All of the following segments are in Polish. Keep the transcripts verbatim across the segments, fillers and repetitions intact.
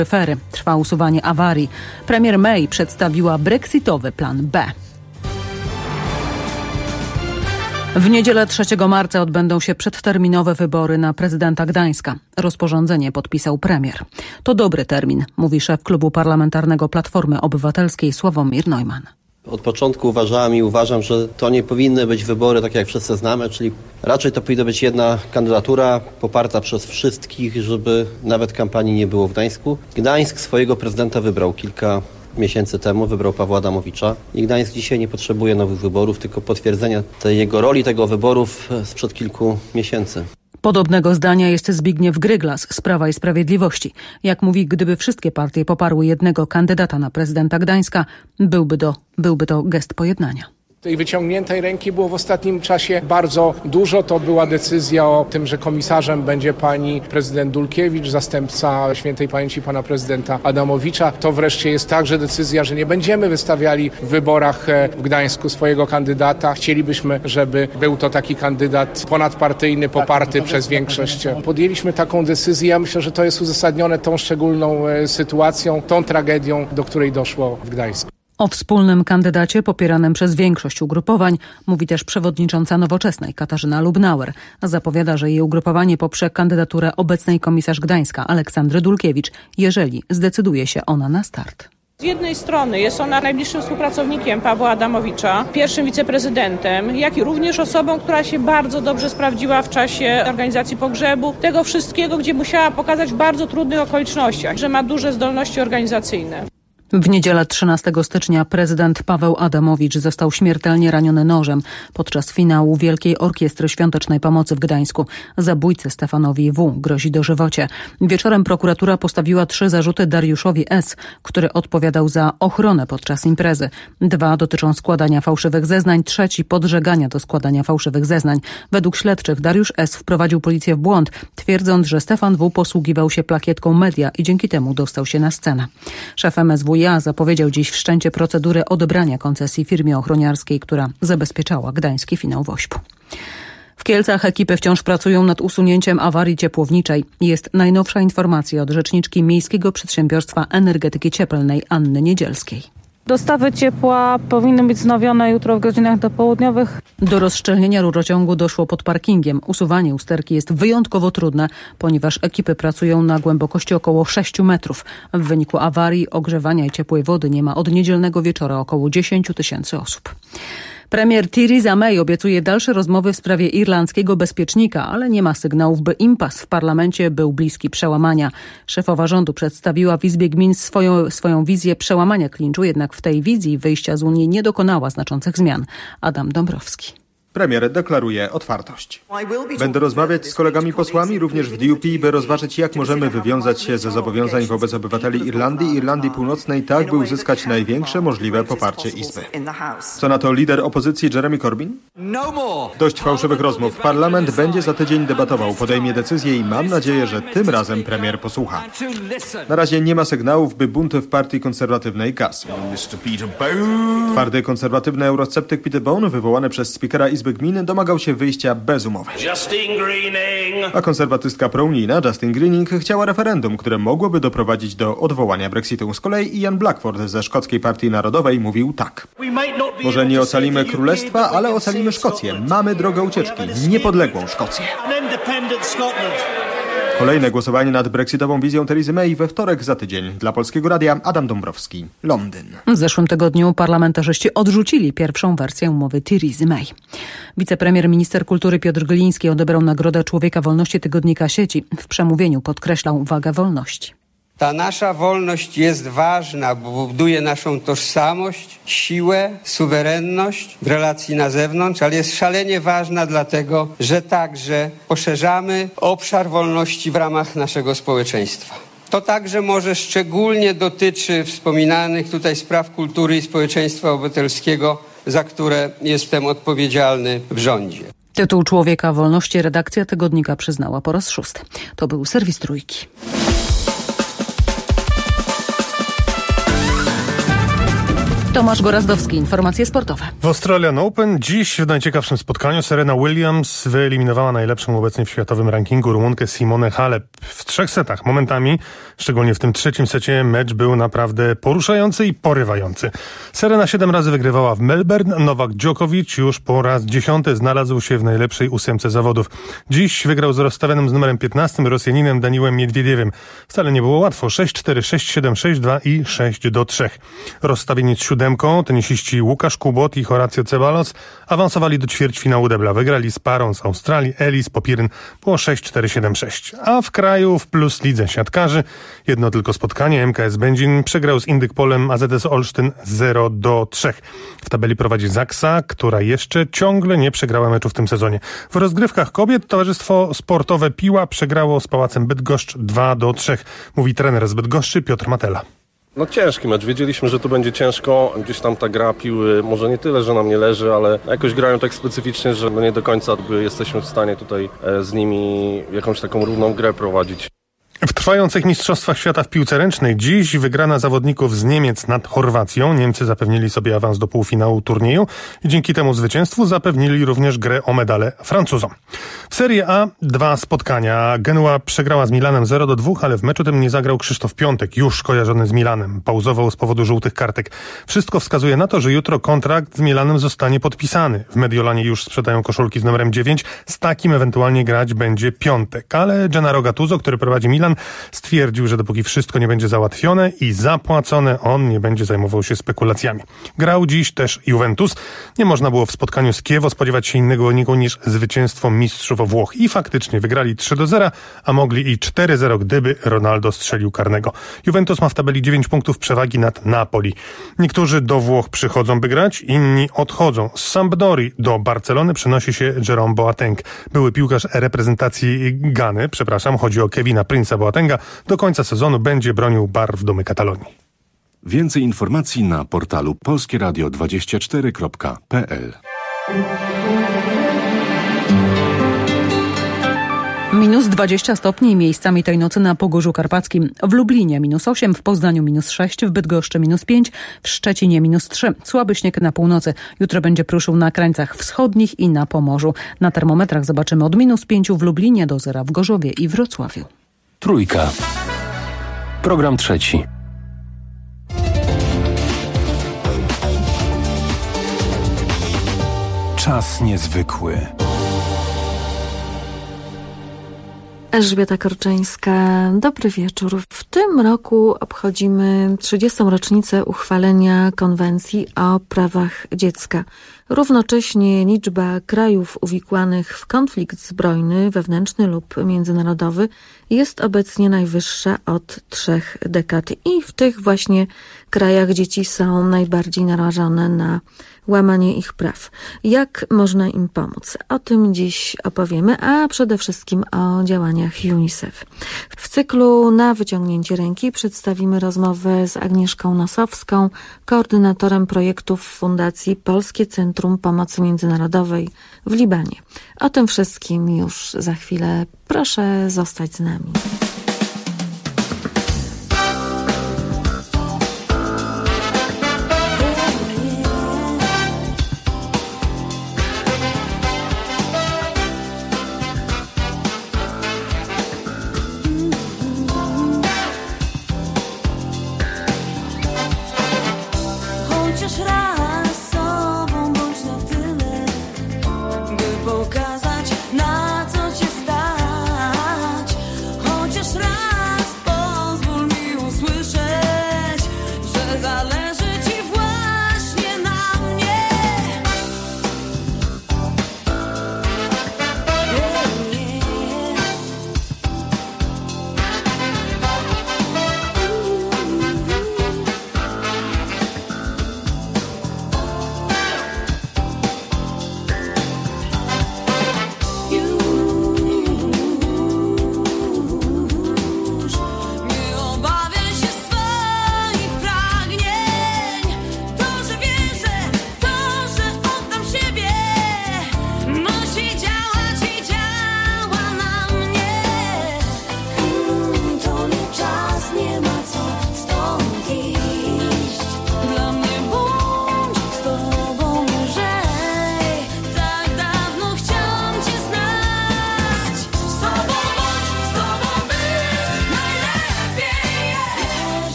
Fery. Trwa usuwanie awarii. Premier May przedstawiła brexitowy plan B. W niedzielę trzeciego marca odbędą się przedterminowe wybory na prezydenta Gdańska. Rozporządzenie podpisał premier. To dobry termin, mówi szef klubu parlamentarnego Platformy Obywatelskiej Sławomir Neumann. Od początku uważałem i uważam, że to nie powinny być wybory tak jak wszyscy znamy, czyli raczej to powinna być jedna kandydatura poparta przez wszystkich, żeby nawet kampanii nie było w Gdańsku. Gdańsk swojego prezydenta wybrał kilka miesięcy temu, wybrał Pawła Adamowicza i Gdańsk dzisiaj nie potrzebuje nowych wyborów, tylko potwierdzenia tej jego roli, tego wyborów sprzed kilku miesięcy. Podobnego zdania jest Zbigniew Gryglas z Prawa i Sprawiedliwości. Jak mówi, gdyby wszystkie partie poparły jednego kandydata na prezydenta Gdańska, byłby to, byłby to gest pojednania. Tej wyciągniętej ręki było w ostatnim czasie bardzo dużo. To była decyzja o tym, że komisarzem będzie pani prezydent Dulkiewicz, zastępca świętej pamięci pana prezydenta Adamowicza. To wreszcie jest także decyzja, że nie będziemy wystawiali w wyborach w Gdańsku swojego kandydata. Chcielibyśmy, żeby był to taki kandydat ponadpartyjny, poparty przez większość. Podjęliśmy taką decyzję. Ja myślę, że to jest uzasadnione tą szczególną sytuacją, tą tragedią, do której doszło w Gdańsku. O wspólnym kandydacie popieranym przez większość ugrupowań mówi też przewodnicząca Nowoczesnej Katarzyna Lubnauer. Zapowiada, że jej ugrupowanie poprze kandydaturę obecnej komisarz Gdańska Aleksandry Dulkiewicz, jeżeli zdecyduje się ona na start. Z jednej strony jest ona najbliższym współpracownikiem Pawła Adamowicza, pierwszym wiceprezydentem, jak i również osobą, która się bardzo dobrze sprawdziła w czasie organizacji pogrzebu, tego wszystkiego, gdzie musiała pokazać w bardzo trudnych okolicznościach, że ma duże zdolności organizacyjne. W niedzielę trzynastego stycznia prezydent Paweł Adamowicz został śmiertelnie raniony nożem podczas finału Wielkiej Orkiestry Świątecznej Pomocy w Gdańsku. Zabójcy Stefanowi W. grozi dożywocie. Wieczorem prokuratura postawiła trzy zarzuty Dariuszowi S., który odpowiadał za ochronę podczas imprezy. Dwa dotyczą składania fałszywych zeznań, trzeci podżegania do składania fałszywych zeznań. Według śledczych Dariusz S. wprowadził policję w błąd, twierdząc, że Stefan W. posługiwał się plakietką media i dzięki temu dostał się na scenę. Szef M S W zapowiedział dziś wszczęcie procedury odebrania koncesji firmie ochroniarskiej, która zabezpieczała gdański finał Wośpu. W Kielcach ekipy wciąż pracują nad usunięciem awarii ciepłowniczej. Jest najnowsza informacja od rzeczniczki Miejskiego Przedsiębiorstwa Energetyki Cieplnej Anny Niedzielskiej. Dostawy ciepła powinny być wznowione jutro w godzinach dopołudniowych. Do rozszczelnienia rurociągu doszło pod parkingiem. Usuwanie usterki jest wyjątkowo trudne, ponieważ ekipy pracują na głębokości około sześciu metrów. W wyniku awarii ogrzewania i ciepłej wody nie ma od niedzielnego wieczora około dziesięciu tysięcy osób. Premier Theresa May obiecuje dalsze rozmowy w sprawie irlandzkiego bezpiecznika, ale nie ma sygnałów, by impas w parlamencie był bliski przełamania. Szefowa rządu przedstawiła w Izbie Gmin swoją, swoją wizję przełamania klinczu, jednak w tej wizji wyjścia z Unii nie dokonała znaczących zmian. Adam Dąbrowski. Premier deklaruje otwartość. Będę rozmawiać z kolegami posłami również w D U P, by rozważyć, jak możemy wywiązać się ze zobowiązań wobec obywateli Irlandii i Irlandii Północnej, tak by uzyskać największe możliwe poparcie Izby. Co na to lider opozycji Jeremy Corbyn? Dość fałszywych rozmów. Parlament będzie za tydzień debatował, podejmie decyzję i mam nadzieję, że tym razem premier posłucha. Na razie nie ma sygnałów, by bunt w partii konserwatywnej gasł. Twardy konserwatywny eurosceptyk Peter Bone, wywołany przez spikera Izby Gmin, domagał się wyjścia bez umowy. A konserwatystka prounijna Justine Greening chciała referendum, które mogłoby doprowadzić do odwołania Brexitu. Z kolei Ian Blackford ze Szkockiej Partii Narodowej mówił tak. Może nie ocalimy królestwa, ale ocalimy Szkocję. Mamy drogę ucieczki. Niepodległą Szkocję. Kolejne głosowanie nad brexitową wizją Theresy May we wtorek za tydzień. Dla Polskiego Radia Adam Dąbrowski, Londyn. W zeszłym tygodniu parlamentarzyści odrzucili pierwszą wersję umowy Theresy May. Wicepremier minister kultury Piotr Gliński odebrał Nagrodę Człowieka Wolności tygodnika Sieci. W przemówieniu podkreślał wagę wolności. Ta nasza wolność jest ważna, bo buduje naszą tożsamość, siłę, suwerenność w relacji na zewnątrz, ale jest szalenie ważna dlatego, że także poszerzamy obszar wolności w ramach naszego społeczeństwa. To także może szczególnie dotyczy wspominanych tutaj spraw kultury i społeczeństwa obywatelskiego, za które jestem odpowiedzialny w rządzie. Tytuł Człowieka Wolności redakcja tygodnika przyznała po raz szósty. To był serwis Trójki. Tomasz Gorazdowski, informacje sportowe. W Australian Open dziś w najciekawszym spotkaniu Serena Williams wyeliminowała najlepszą obecnie w światowym rankingu Rumunkę Simonę Halep w trzech setach. Momentami, szczególnie w tym trzecim secie, mecz był naprawdę poruszający i porywający. Serena siedem razy wygrywała w Melbourne. Nowak Djokovic już po raz dziesiąty znalazł się w najlepszej ósemce zawodów. Dziś wygrał z rozstawionym z numerem piętnastym Rosjaninem Daniłem Miedwiediewem. Wcale nie było łatwo. sześć cztery, sześć siedem, sześć dwa i sześć do trzech. Rozstawieni z siódemką tenisiści Łukasz Kubot i Horacio Ceballos awansowali do ćwierćfinału debla. Wygrali z parą z Australii Elis Popiryn po sześć cztery, siedem sześć. A w kraju w plus lidze siatkarzy jedno tylko spotkanie. M K S Będzin przegrał z Indykpolem A Z S Olsztyn zero do trzech. W tabeli prowadzi Zaksa, która jeszcze ciągle nie przegrała meczu w tym sezonie. W rozgrywkach kobiet Towarzystwo Sportowe Piła przegrało z Pałacem Bydgoszcz dwa do trzech. Mówi trener z Bydgoszczy Piotr Matela. No ciężki mecz. Wiedzieliśmy, że tu będzie ciężko. Gdzieś tam ta gra piły może nie tyle, że nam nie leży, ale jakoś grają tak specyficznie, że no nie do końca jesteśmy w stanie tutaj z nimi jakąś taką równą grę prowadzić. W trwających Mistrzostwach Świata w piłce ręcznej dziś wygrana zawodników z Niemiec nad Chorwacją. Niemcy zapewnili sobie awans do półfinału turnieju i dzięki temu zwycięstwu zapewnili również grę o medale Francuzom. W Serie A dwa spotkania. Genua przegrała z Milanem zero do dwóch, ale w meczu tym nie zagrał Krzysztof Piątek, już kojarzony z Milanem. Pauzował z powodu żółtych kartek. Wszystko wskazuje na to, że jutro kontrakt z Milanem zostanie podpisany. W Mediolanie już sprzedają koszulki z numerem dziewięć. Z takim ewentualnie grać będzie Piątek. Ale Gennaro Gattuso, który prowadzi Milan, stwierdził, że dopóki wszystko nie będzie załatwione i zapłacone, on nie będzie zajmował się spekulacjami. Grał dziś też Juventus. Nie można było w spotkaniu z Chievo spodziewać się innego wyniku niż zwycięstwo mistrzów Włoch. I faktycznie wygrali trzy do zera, a mogli i cztery zero, gdyby Ronaldo strzelił karnego. Juventus ma w tabeli dziewięć punktów przewagi nad Napoli. Niektórzy do Włoch przychodzą, by grać, inni odchodzą. Z Sampdori do Barcelony przenosi się Jerome Boateng. Były piłkarz reprezentacji Gany, przepraszam, chodzi o Kevina Prince'a Boatenga, do końca sezonu będzie bronił barw Dumy Katalonii. Więcej informacji na portalu polskie radio dwadzieścia cztery kropka p l. Minus dwadzieścia stopni miejscami tej nocy na Pogórzu Karpackim. W Lublinie minus osiem, w Poznaniu minus sześć, w Bydgoszczy minus pięć, w Szczecinie minus trzy. Słaby śnieg na północy. Jutro będzie pruszył na krańcach wschodnich i na Pomorzu. Na termometrach zobaczymy od minus pięciu w Lublinie do zera w Gorzowie i Wrocławiu. Trójka. Program trzeci. Czas niezwykły. Elżbieta Korczyńska, dobry wieczór. W tym roku obchodzimy trzydziestą rocznicę uchwalenia Konwencji o prawach dziecka. Równocześnie liczba krajów uwikłanych w konflikt zbrojny, wewnętrzny lub międzynarodowy jest obecnie najwyższa od trzech dekad. I w tych właśnie krajach dzieci są najbardziej narażone na łamanie ich praw. Jak można im pomóc? O tym dziś opowiemy, a przede wszystkim o działaniach UNICEF. W cyklu Na wyciągnięcie ręki przedstawimy rozmowę z Agnieszką Nosowską, koordynatorem projektów Fundacji Polskie Centrum Pomocy Międzynarodowej w Libanie. O tym wszystkim już za chwilę. Proszę zostać z nami.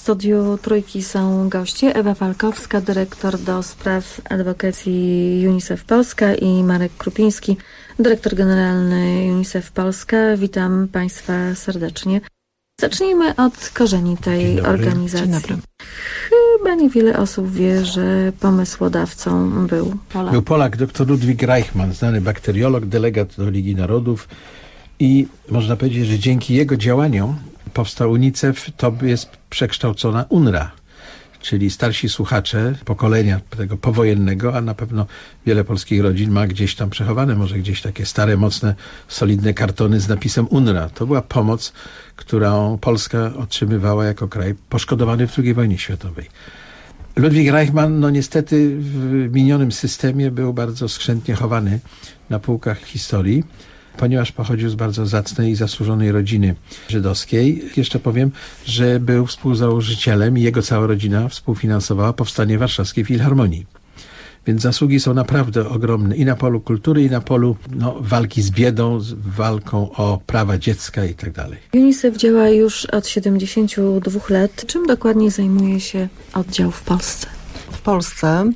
studiu Trójki są goście. Ewa Walkowska, dyrektor do spraw adwokacji UNICEF Polska i Marek Krupiński, dyrektor generalny UNICEF Polska. Witam Państwa serdecznie. Zacznijmy od korzeni tej organizacji. Dzień dobry. Chyba niewiele osób wie, że pomysłodawcą był Polak. Był Polak, dr Ludwig Reichmann, znany bakteriolog, delegat do Ligi Narodów i można powiedzieć, że dzięki jego działaniom powstał UNICEF, to jest przekształcona U N R A, czyli starsi słuchacze pokolenia tego powojennego, a na pewno wiele polskich rodzin ma gdzieś tam przechowane, może gdzieś takie stare, mocne, solidne kartony z napisem U N R A. To była pomoc, którą Polska otrzymywała jako kraj poszkodowany w drugiej wojnie światowej. Ludwig Reichmann, no niestety w minionym systemie był bardzo skrzętnie chowany na półkach historii, ponieważ pochodził z bardzo zacnej i zasłużonej rodziny żydowskiej. Jeszcze powiem, że był współzałożycielem i jego cała rodzina współfinansowała powstanie Warszawskiej Filharmonii. Więc zasługi są naprawdę ogromne i na polu kultury, i na polu no, walki z biedą, z walką o prawa dziecka i tak dalej. UNICEF działa już od siedemdziesięciu dwóch lat. Czym dokładnie zajmuje się oddział w Polsce? W Polsce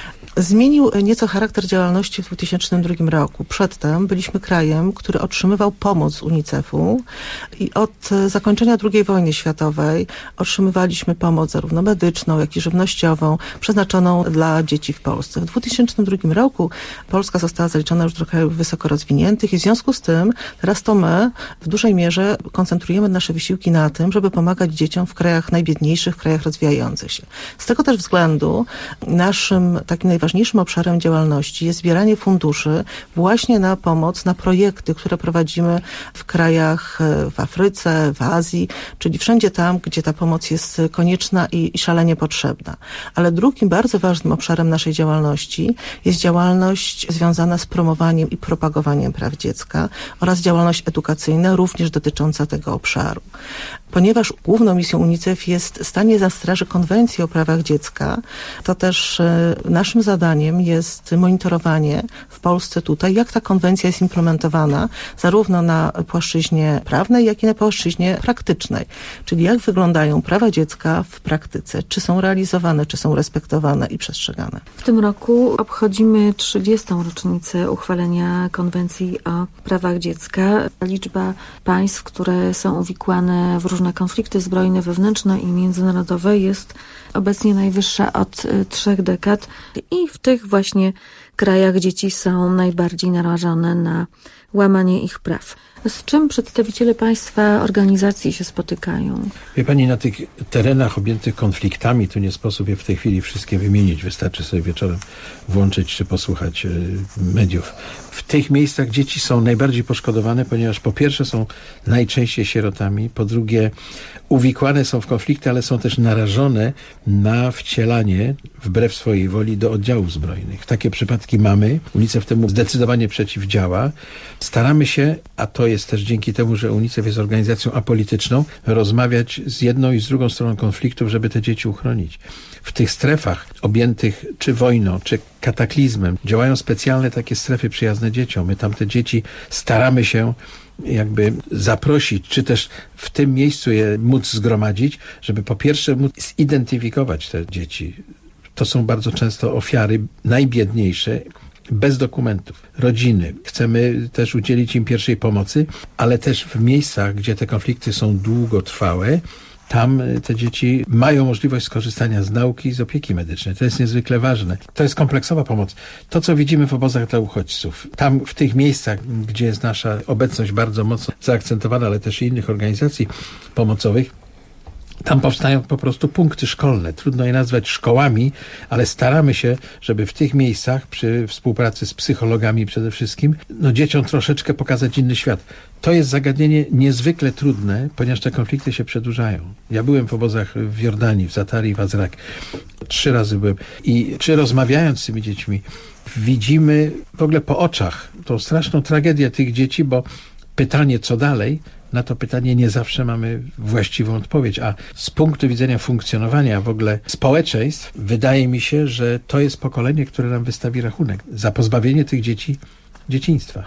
zmienił nieco charakter działalności w dwa tysiące drugim roku. Przedtem byliśmy krajem, który otrzymywał pomoc z UNICEF-u i od zakończenia drugiej wojny światowej otrzymywaliśmy pomoc zarówno medyczną, jak i żywnościową, przeznaczoną dla dzieci w Polsce. W dwa tysiące drugim roku Polska została zaliczona już do krajów wysoko rozwiniętych i w związku z tym teraz to my w dużej mierze koncentrujemy nasze wysiłki na tym, żeby pomagać dzieciom w krajach najbiedniejszych, w krajach rozwijających się. Z tego też względu naszym takim najważniejszym obszarem działalności jest zbieranie funduszy właśnie na pomoc, na projekty, które prowadzimy w krajach w Afryce, w Azji, czyli wszędzie tam, gdzie ta pomoc jest konieczna i, i szalenie potrzebna. Ale drugim bardzo ważnym obszarem naszej działalności jest działalność związana z promowaniem i propagowaniem praw dziecka oraz działalność edukacyjna również dotycząca tego obszaru. Ponieważ główną misją UNICEF jest stanie na straży konwencji o prawach dziecka, to też naszym zadaniem jest monitorowanie w Polsce tutaj, jak ta konwencja jest implementowana, zarówno na płaszczyźnie prawnej, jak i na płaszczyźnie praktycznej. Czyli jak wyglądają prawa dziecka w praktyce, czy są realizowane, czy są respektowane i przestrzegane. W tym roku obchodzimy trzydziestą rocznicę uchwalenia konwencji o prawach dziecka. Liczba państw, które są uwikłane w różne na konflikty zbrojne, wewnętrzne i międzynarodowe jest obecnie najwyższa od trzech dekad i w tych właśnie krajach dzieci są najbardziej narażone na łamanie ich praw. Z czym przedstawiciele państwa organizacji się spotykają? Wie pani, na tych terenach objętych konfliktami, to nie sposób je w tej chwili wszystkie wymienić. Wystarczy sobie wieczorem włączyć czy posłuchać mediów. W tych miejscach dzieci są najbardziej poszkodowane, ponieważ po pierwsze są najczęściej sierotami, po drugie uwikłane są w konflikty, ale są też narażone na wcielanie wbrew swojej woli do oddziałów zbrojnych. Takie przypadki mamy. UNICEF temu zdecydowanie przeciwdziała. Staramy się, a to jest też dzięki temu, że UNICEF jest organizacją apolityczną, rozmawiać z jedną i z drugą stroną konfliktów, żeby te dzieci uchronić. W tych strefach objętych czy wojną, czy kataklizmem działają specjalne takie strefy przyjazne dzieciom. My tam te dzieci staramy się jakby zaprosić, czy też w tym miejscu je móc zgromadzić, żeby po pierwsze móc zidentyfikować te dzieci. To są bardzo często ofiary najbiedniejsze, bez dokumentów, rodziny. Chcemy też udzielić im pierwszej pomocy, ale też w miejscach, gdzie te konflikty są długotrwałe, tam te dzieci mają możliwość skorzystania z nauki i z opieki medycznej. To jest niezwykle ważne. To jest kompleksowa pomoc. To, co widzimy w obozach dla uchodźców, tam w tych miejscach, gdzie jest nasza obecność bardzo mocno zaakcentowana, ale też i innych organizacji pomocowych, tam powstają po prostu punkty szkolne. Trudno je nazwać szkołami, ale staramy się, żeby w tych miejscach, przy współpracy z psychologami przede wszystkim, no dzieciom troszeczkę pokazać inny świat. To jest zagadnienie niezwykle trudne, ponieważ te konflikty się przedłużają. Ja byłem w obozach w Jordanii, w Zatari, w Azraq. Trzy razy byłem. I czy rozmawiając z tymi dziećmi, widzimy w ogóle po oczach tą straszną tragedię tych dzieci, bo pytanie, co dalej, na to pytanie nie zawsze mamy właściwą odpowiedź, a z punktu widzenia funkcjonowania w ogóle społeczeństw wydaje mi się, że to jest pokolenie, które nam wystawi rachunek za pozbawienie tych dzieci dzieciństwa.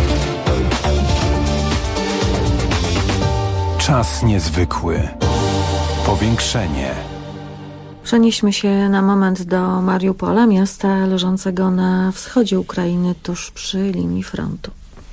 Czas niezwykły. Powiększenie. Przenieśmy się na moment do Mariupola, miasta leżącego na wschodzie Ukrainy, tuż przy linii frontu.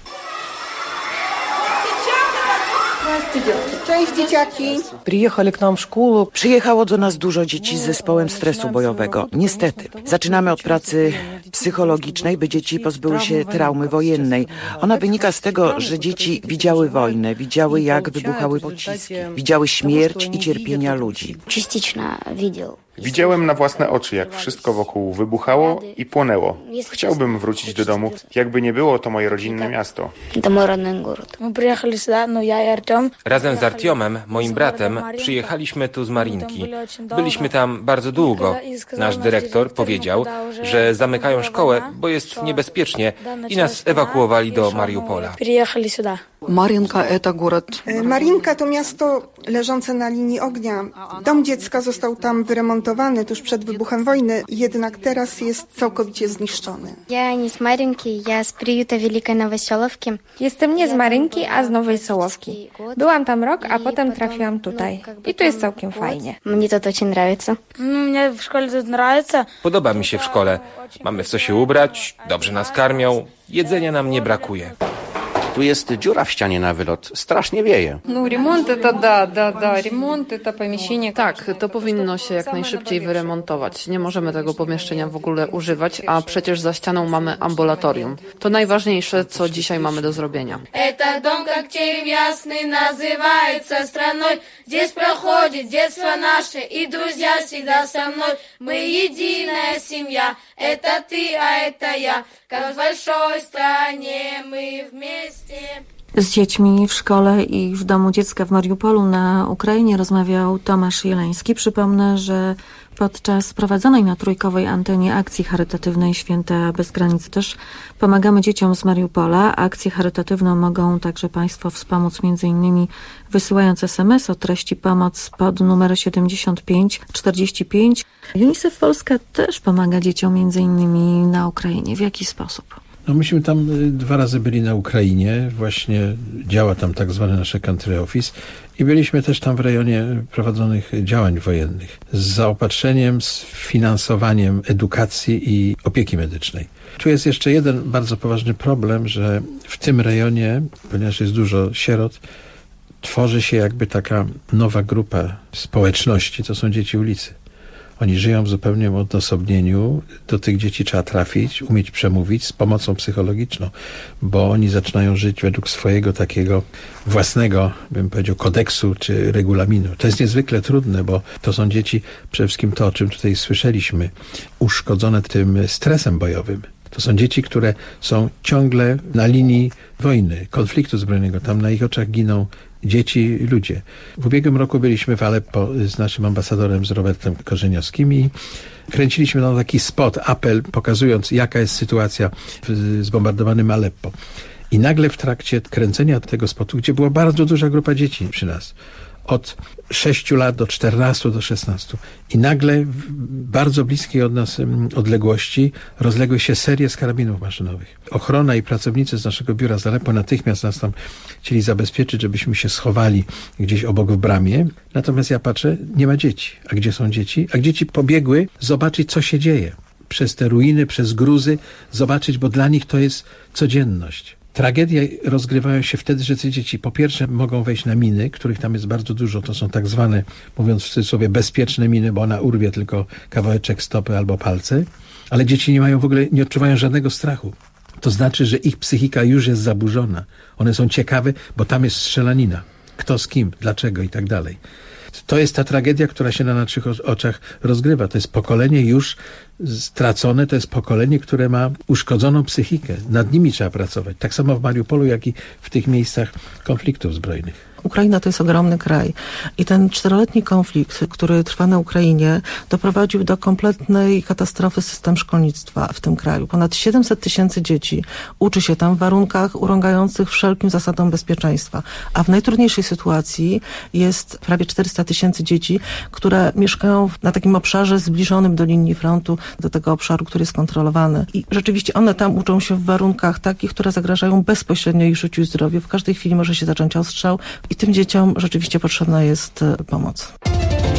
Cześć dzieciaki. Przyjechali k nam w szkół. Przyjechało do nas dużo dzieci z zespołem stresu bojowego. Niestety. Zaczynamy od pracy psychologicznej, by dzieci pozbyły się traumy wojennej. Ona wynika z tego, że dzieci widziały wojnę, widziały jak wybuchały pociski, widziały śmierć i cierpienia ludzi. Частично видел. Widziałem na własne oczy, jak wszystko wokół wybuchało i płonęło. Chciałbym wrócić do domu. Jakby nie było, to moje rodzinne miasto. To mój rodny город. My przyjechali сюда, no ja i Artem. Razem z Artiomem, moim bratem, przyjechaliśmy tu z Marinki. Byliśmy tam bardzo długo. Nasz dyrektor powiedział, że zamykają szkołę, bo jest niebezpiecznie i nas ewakuowali do Mariupola. Przyjechali сюда. Marinka to город. Marinka to miasto leżące na linii ognia. Dom dziecka został tam wyremontowany tuż przed wybuchem wojny, jednak teraz jest całkowicie zniszczony. Ja nie z Marinki, ja z приюта Wielkiej Nowosolowki. Jestem nie z Marynki, a z Nowej Sołowki. Byłam tam rok, a potem trafiłam tutaj. I tu jest całkiem fajnie. Mnie to очень нравится. Mnie w szkole to nравится. Podoba mi się w szkole. Mamy w co się ubrać, dobrze nas karmią, jedzenia nam nie brakuje. Tu jest dziura w ścianie na wylot. Strasznie wieje. No, remont to da, da, da. Remont to pomieszczenie. Tak, to powinno się jak najszybciej wyremontować. Nie możemy tego pomieszczenia w ogóle używać, a przecież za ścianą mamy ambulatorium. To najważniejsze, co dzisiaj mamy do zrobienia. Это дом, как терем ясный, называется страной. Здесь проходит детство наше, и друзья всегда со мной. Мы единая семья. Это ты, а это я. Как в большой стране мы вместе. Z dziećmi w szkole i w domu dziecka w Mariupolu na Ukrainie rozmawiał Tomasz Jeleński. Przypomnę, że podczas prowadzonej na trójkowej antenie akcji charytatywnej Święta bez granic też pomagamy dzieciom z Mariupola. Akcję charytatywną mogą także Państwo wspomóc między innymi wysyłając es em es o treści pomoc pod numer siedemdziesiąt pięć czterdzieści pięć. UNICEF Polska też pomaga dzieciom między innymi na Ukrainie. W jaki sposób? No myśmy tam dwa razy byli na Ukrainie, właśnie działa tam tak zwany nasze country office i byliśmy też tam w rejonie prowadzonych działań wojennych z zaopatrzeniem, z finansowaniem edukacji i opieki medycznej. Tu jest jeszcze jeden bardzo poważny problem, że w tym rejonie, ponieważ jest dużo sierot, tworzy się jakby taka nowa grupa społeczności, to są dzieci ulicy. Oni żyją w zupełnym odosobnieniu. Do tych dzieci trzeba trafić, umieć przemówić z pomocą psychologiczną, bo oni zaczynają żyć według swojego takiego własnego, bym powiedział, kodeksu czy regulaminu. To jest niezwykle trudne, bo to są dzieci, przede wszystkim to, o czym tutaj słyszeliśmy, uszkodzone tym stresem bojowym. To są dzieci, które są ciągle na linii wojny, konfliktu zbrojnego. Tam na ich oczach giną dzieci, ludzie. W ubiegłym roku byliśmy w Aleppo z naszym ambasadorem, z Robertem Korzeniowskim i kręciliśmy tam taki spot, apel, pokazując jaka jest sytuacja w zbombardowanym Aleppo. I nagle w trakcie kręcenia tego spotu, gdzie była bardzo duża grupa dzieci przy nas, od sześciu lat do czternastu, do szesnastu. I nagle w bardzo bliskiej od nas odległości rozległy się serie z karabinów maszynowych. Ochrona i pracownicy z naszego biura z Aleppo natychmiast nas tam chcieli zabezpieczyć, żebyśmy się schowali gdzieś obok w bramie. Natomiast ja patrzę, nie ma dzieci. A gdzie są dzieci? A dzieci pobiegły zobaczyć, co się dzieje. Przez te ruiny, przez gruzy, zobaczyć, bo dla nich to jest codzienność. Tragedie rozgrywają się wtedy, że te dzieci po pierwsze mogą wejść na miny, których tam jest bardzo dużo. To są tak zwane, mówiąc w cudzysłowie, bezpieczne miny, bo ona urwie tylko kawałeczek stopy albo palce. Ale dzieci nie mają w ogóle, nie odczuwają żadnego strachu. To znaczy, że ich psychika już jest zaburzona. One są ciekawe, bo tam jest strzelanina. Kto z kim, dlaczego i tak dalej. To jest ta tragedia, która się na naszych oczach rozgrywa. To jest pokolenie już stracone, to jest pokolenie, które ma uszkodzoną psychikę. Nad nimi trzeba pracować. Tak samo w Mariupolu, jak i w tych miejscach konfliktów zbrojnych. Ukraina to jest ogromny kraj i ten czteroletni konflikt, który trwa na Ukrainie, doprowadził do kompletnej katastrofy systemu szkolnictwa w tym kraju. Ponad siedemset tysięcy dzieci uczy się tam w warunkach urągających wszelkim zasadom bezpieczeństwa, a w najtrudniejszej sytuacji jest prawie czterysta tysięcy dzieci, które mieszkają na takim obszarze zbliżonym do linii frontu, do tego obszaru, który jest kontrolowany. I rzeczywiście one tam uczą się w warunkach takich, które zagrażają bezpośrednio ich życiu i zdrowiu. W każdej chwili może się zacząć ostrzał. I tym dzieciom rzeczywiście potrzebna jest pomoc.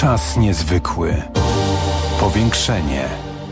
Czas niezwykły. Powiększenie.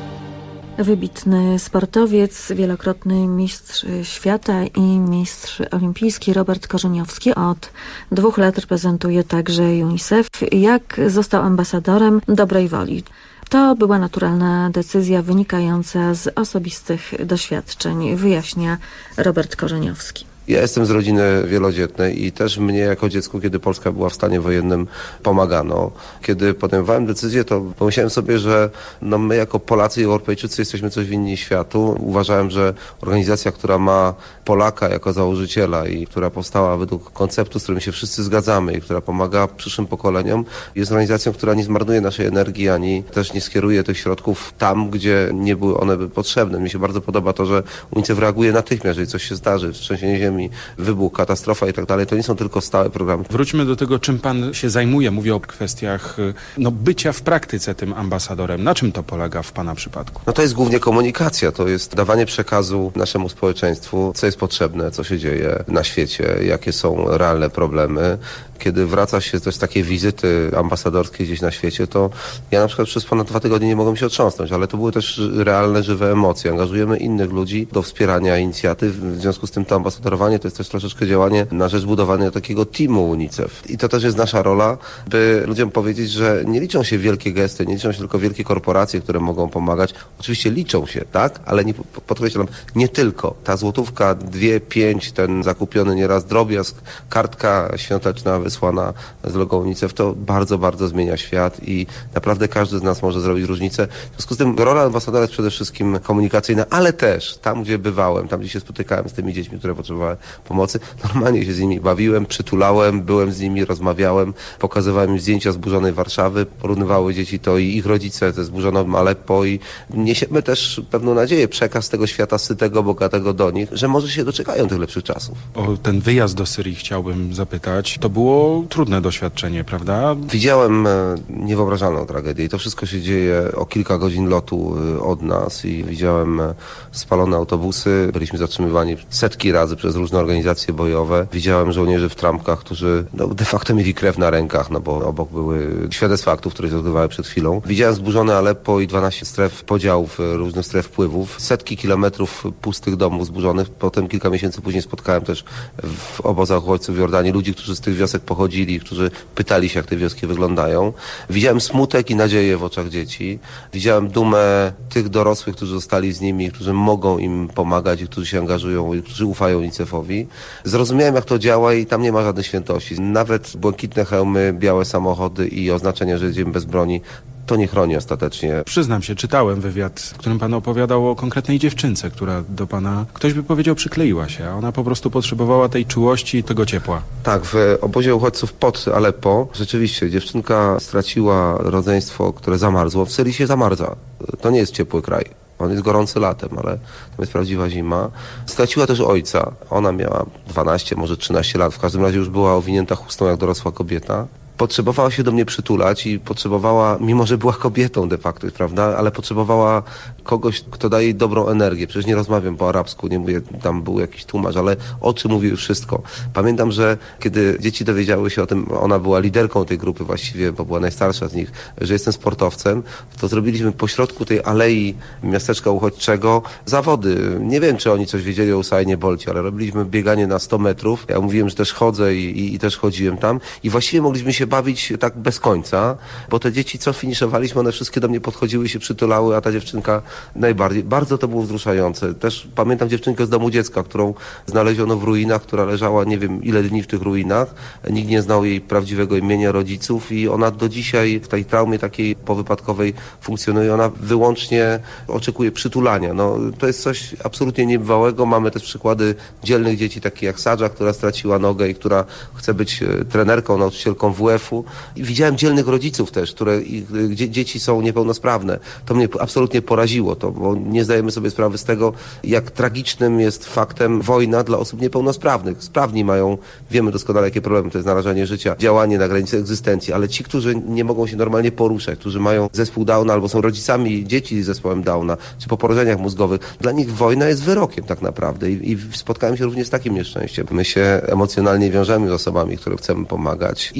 Wybitny sportowiec, wielokrotny mistrz świata i mistrz olimpijski Robert Korzeniowski od dwóch lat reprezentuje także UNICEF. Jak został ambasadorem dobrej woli? To była naturalna decyzja wynikająca z osobistych doświadczeń, wyjaśnia Robert Korzeniowski. Ja jestem z rodziny wielodzietnej i też mnie jako dziecku, kiedy Polska była w stanie wojennym, pomagano. Kiedy podejmowałem decyzję, to pomyślałem sobie, że no my jako Polacy i Europejczycy jesteśmy coś winni światu. Uważałem, że organizacja, która ma Polaka jako założyciela i która powstała według konceptu, z którym się wszyscy zgadzamy i która pomaga przyszłym pokoleniom, jest organizacją, która nie zmarnuje naszej energii, ani też nie skieruje tych środków tam, gdzie nie były one potrzebne. Mi się bardzo podoba to, że UNICEF reaguje natychmiast, jeżeli coś się zdarzy, trzęsienie ziemi, wybuch, katastrofa i tak dalej. To nie są tylko stałe programy. Wróćmy do tego, czym pan się zajmuje. Mówię o kwestiach no, bycia w praktyce tym ambasadorem. Na czym to polega w pana przypadku? No to jest głównie komunikacja. To jest dawanie przekazu naszemu społeczeństwu, co jest potrzebne, co się dzieje na świecie, jakie są realne problemy. Kiedy wraca się też z takiej wizyty ambasadorskiej gdzieś na świecie, to ja na przykład przez ponad dwa tygodnie nie mogłem się otrząsnąć, ale to były też realne, żywe emocje. Angażujemy innych ludzi do wspierania inicjatyw. W związku z tym to ambasadorowanie to jest też troszeczkę działanie na rzecz budowania takiego teamu UNICEF. I to też jest nasza rola, by ludziom powiedzieć, że nie liczą się wielkie gesty, nie liczą się tylko wielkie korporacje, które mogą pomagać. Oczywiście liczą się, tak? Ale nie, podkreślam, nie tylko. Ta złotówka, dwie, pięć, ten zakupiony nieraz drobiazg, kartka świąteczna wysłana z logo UNICEF, to bardzo, bardzo zmienia świat i naprawdę każdy z nas może zrobić różnicę. W związku z tym rola ambasadora jest przede wszystkim komunikacyjna, ale też tam, gdzie bywałem, tam, gdzie się spotykałem z tymi dziećmi, które potrzebowały pomocy, normalnie się z nimi bawiłem, przytulałem, byłem z nimi, rozmawiałem, pokazywałem im zdjęcia zburzonej Warszawy, porównywały dzieci to i ich rodzice ze zburzoną Aleppo i niesiemy też pewną nadzieję, przekaz tego świata sytego, bogatego do nich, że może się doczekają tych lepszych czasów. O ten wyjazd do Syrii chciałbym zapytać. To było trudne doświadczenie, prawda? Widziałem niewyobrażalną tragedię i to wszystko się dzieje o kilka godzin lotu od nas i widziałem spalone autobusy, byliśmy zatrzymywani setki razy przez różne organizacje bojowe. Widziałem żołnierzy w trampkach, którzy no, de facto mieli krew na rękach, no bo obok były świadectwa aktów, które się odbywały przed chwilą. Widziałem zburzone Aleppo i dwanaście stref podziałów, różnych stref wpływów, setki kilometrów pustych domów zburzonych. Potem kilka miesięcy później spotkałem też w obozach uchodźców w Jordanii ludzi, którzy z tych wiosek pochodzili, którzy pytali się, jak te wioski wyglądają. Widziałem smutek i nadzieję w oczach dzieci. Widziałem dumę tych dorosłych, którzy zostali z nimi, którzy mogą im pomagać i którzy się angażują i którzy ufają UNICEF-owi. Zrozumiałem, jak to działa i tam nie ma żadnej świętości. Nawet błękitne hełmy, białe samochody i oznaczenie, że jedziemy bez broni, to nie chroni ostatecznie. Przyznam się, czytałem wywiad, w którym pan opowiadał o konkretnej dziewczynce, która do pana, ktoś by powiedział, przykleiła się, a ona po prostu potrzebowała tej czułości i tego ciepła. Tak, w obozie uchodźców pod Aleppo rzeczywiście dziewczynka straciła rodzeństwo, które zamarzło. W Syrii się zamarza. To nie jest ciepły kraj. On jest gorący latem, ale to jest prawdziwa zima. Straciła też ojca. Ona miała dwanaście, może trzynaście lat. W każdym razie już była owinięta chustą jak dorosła kobieta. Potrzebowała się do mnie przytulać i potrzebowała, mimo że była kobietą de facto, prawda, ale potrzebowała kogoś, kto daje jej dobrą energię. Przecież nie rozmawiam po arabsku, nie mówię, tam był jakiś tłumacz, ale oczy mówiły wszystko. Pamiętam, że kiedy dzieci dowiedziały się o tym, ona była liderką tej grupy właściwie, bo była najstarsza z nich, że jestem sportowcem, to zrobiliśmy pośrodku tej alei miasteczka uchodźczego zawody. Nie wiem, czy oni coś wiedzieli o Usainie Bolcie, ale robiliśmy bieganie na sto metrów. Ja mówiłem, że też chodzę i, i, i też chodziłem tam i właściwie mogliśmy się bawić tak bez końca, bo te dzieci, co finiszowaliśmy, one wszystkie do mnie podchodziły, się przytulały, a ta dziewczynka najbardziej. Bardzo to było wzruszające. Też pamiętam dziewczynkę z domu dziecka, którą znaleziono w ruinach, która leżała nie wiem ile dni w tych ruinach. Nikt nie znał jej prawdziwego imienia, rodziców i ona do dzisiaj w tej traumie takiej powypadkowej funkcjonuje. Ona wyłącznie oczekuje przytulania. No, to jest coś absolutnie niebywałego. Mamy też przykłady dzielnych dzieci, takie jak Sadża, która straciła nogę i która chce być trenerką, nauczycielką W F-u. I widziałem dzielnych rodziców też, które, gdzie dzieci są niepełnosprawne. To mnie absolutnie poraziło, to, bo nie zdajemy sobie sprawy z tego, jak tragicznym jest faktem wojna dla osób niepełnosprawnych. Sprawni mają, wiemy doskonale, jakie problemy to jest narażanie życia, działanie na granicy egzystencji, ale ci, którzy nie mogą się normalnie poruszać, którzy mają zespół Downa albo są rodzicami dzieci z zespołem Downa, czy po porażeniach mózgowych, dla nich wojna jest wyrokiem tak naprawdę i, i spotkałem się również z takim nieszczęściem. My się emocjonalnie wiążemy z osobami, którym chcemy pomagać i z dziećmi,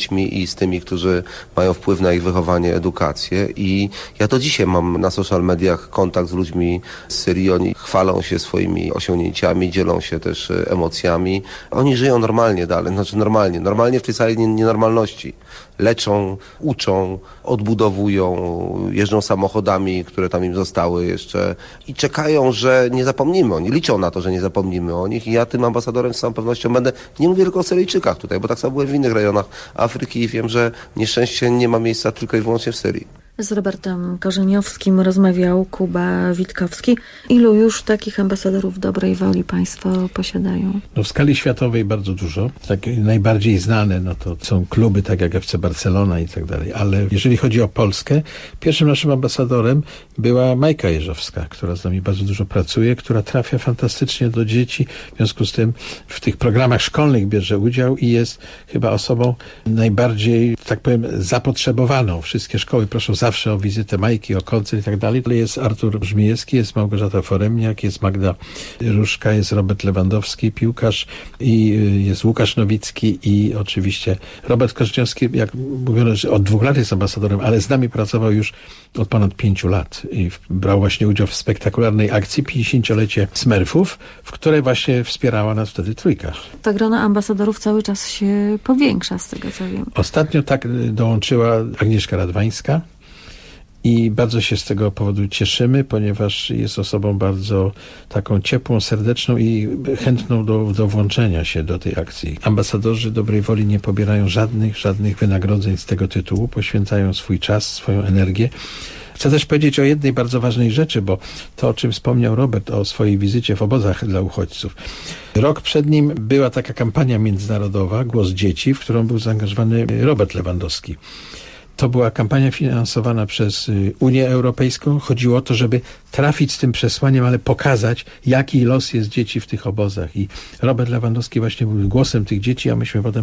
dziećmi i z tymi, którzy mają wpływ na ich wychowanie, edukację. I ja do dzisiaj mam na social mediach kontakt z ludźmi z Syrii. Oni chwalą się swoimi osiągnięciami, dzielą się też emocjami. Oni żyją normalnie dalej, znaczy normalnie, normalnie w tej całej nienormalności. Leczą, uczą, odbudowują, jeżdżą samochodami, które tam im zostały jeszcze i czekają, że nie zapomnimy o nich. Liczą na to, że nie zapomnimy o nich i ja tym ambasadorem z całą pewnością będę. Nie mówię tylko o Syryjczykach tutaj, bo tak samo byłem w innych rejonach Afryki i wiem, że nieszczęście nie ma miejsca tylko i wyłącznie w Syrii. Z Robertem Korzeniowskim rozmawiał Kuba Witkowski. Ilu już takich ambasadorów dobrej woli państwo posiadają? No w skali światowej bardzo dużo. Takie najbardziej znane no to są kluby tak jak F C Barcelona i tak dalej. Ale jeżeli chodzi o Polskę, pierwszym naszym ambasadorem była Majka Jeżowska, która z nami bardzo dużo pracuje, która trafia fantastycznie do dzieci. W związku z tym w tych programach szkolnych bierze udział i jest chyba osobą najbardziej, tak powiem, zapotrzebowaną. Wszystkie szkoły proszą zawsze o wizytę Majki, o koncert i tak dalej. Jest Artur Brzmiejewski, jest Małgorzata Foremniak, jest Magda Różka, jest Robert Lewandowski, piłkarz i jest Łukasz Nowicki i oczywiście Robert Korzeniowski, jak mówiono, że od dwóch lat jest ambasadorem, ale z nami pracował już od ponad pięciu lat i brał właśnie udział w spektakularnej akcji pięćdziesięciolecie Smurfów, w której właśnie wspierała nas wtedy Trójka. Ta grona ambasadorów cały czas się powiększa, z tego co wiem. Ostatnio tak dołączyła Agnieszka Radwańska i bardzo się z tego powodu cieszymy, ponieważ jest osobą bardzo taką ciepłą, serdeczną i chętną do, do włączenia się do tej akcji. Ambasadorzy dobrej woli nie pobierają żadnych, żadnych wynagrodzeń z tego tytułu, poświęcają swój czas, swoją energię. Chcę też powiedzieć o jednej bardzo ważnej rzeczy, bo to, o czym wspomniał Robert, o swojej wizycie w obozach dla uchodźców. Rok przed nim była taka kampania międzynarodowa, Głos Dzieci, w którą był zaangażowany Robert Lewandowski. To była kampania finansowana przez Unię Europejską. Chodziło o to, żeby trafić z tym przesłaniem, ale pokazać, jaki los jest dzieci w tych obozach. I Robert Lewandowski właśnie był głosem tych dzieci, a myśmy potem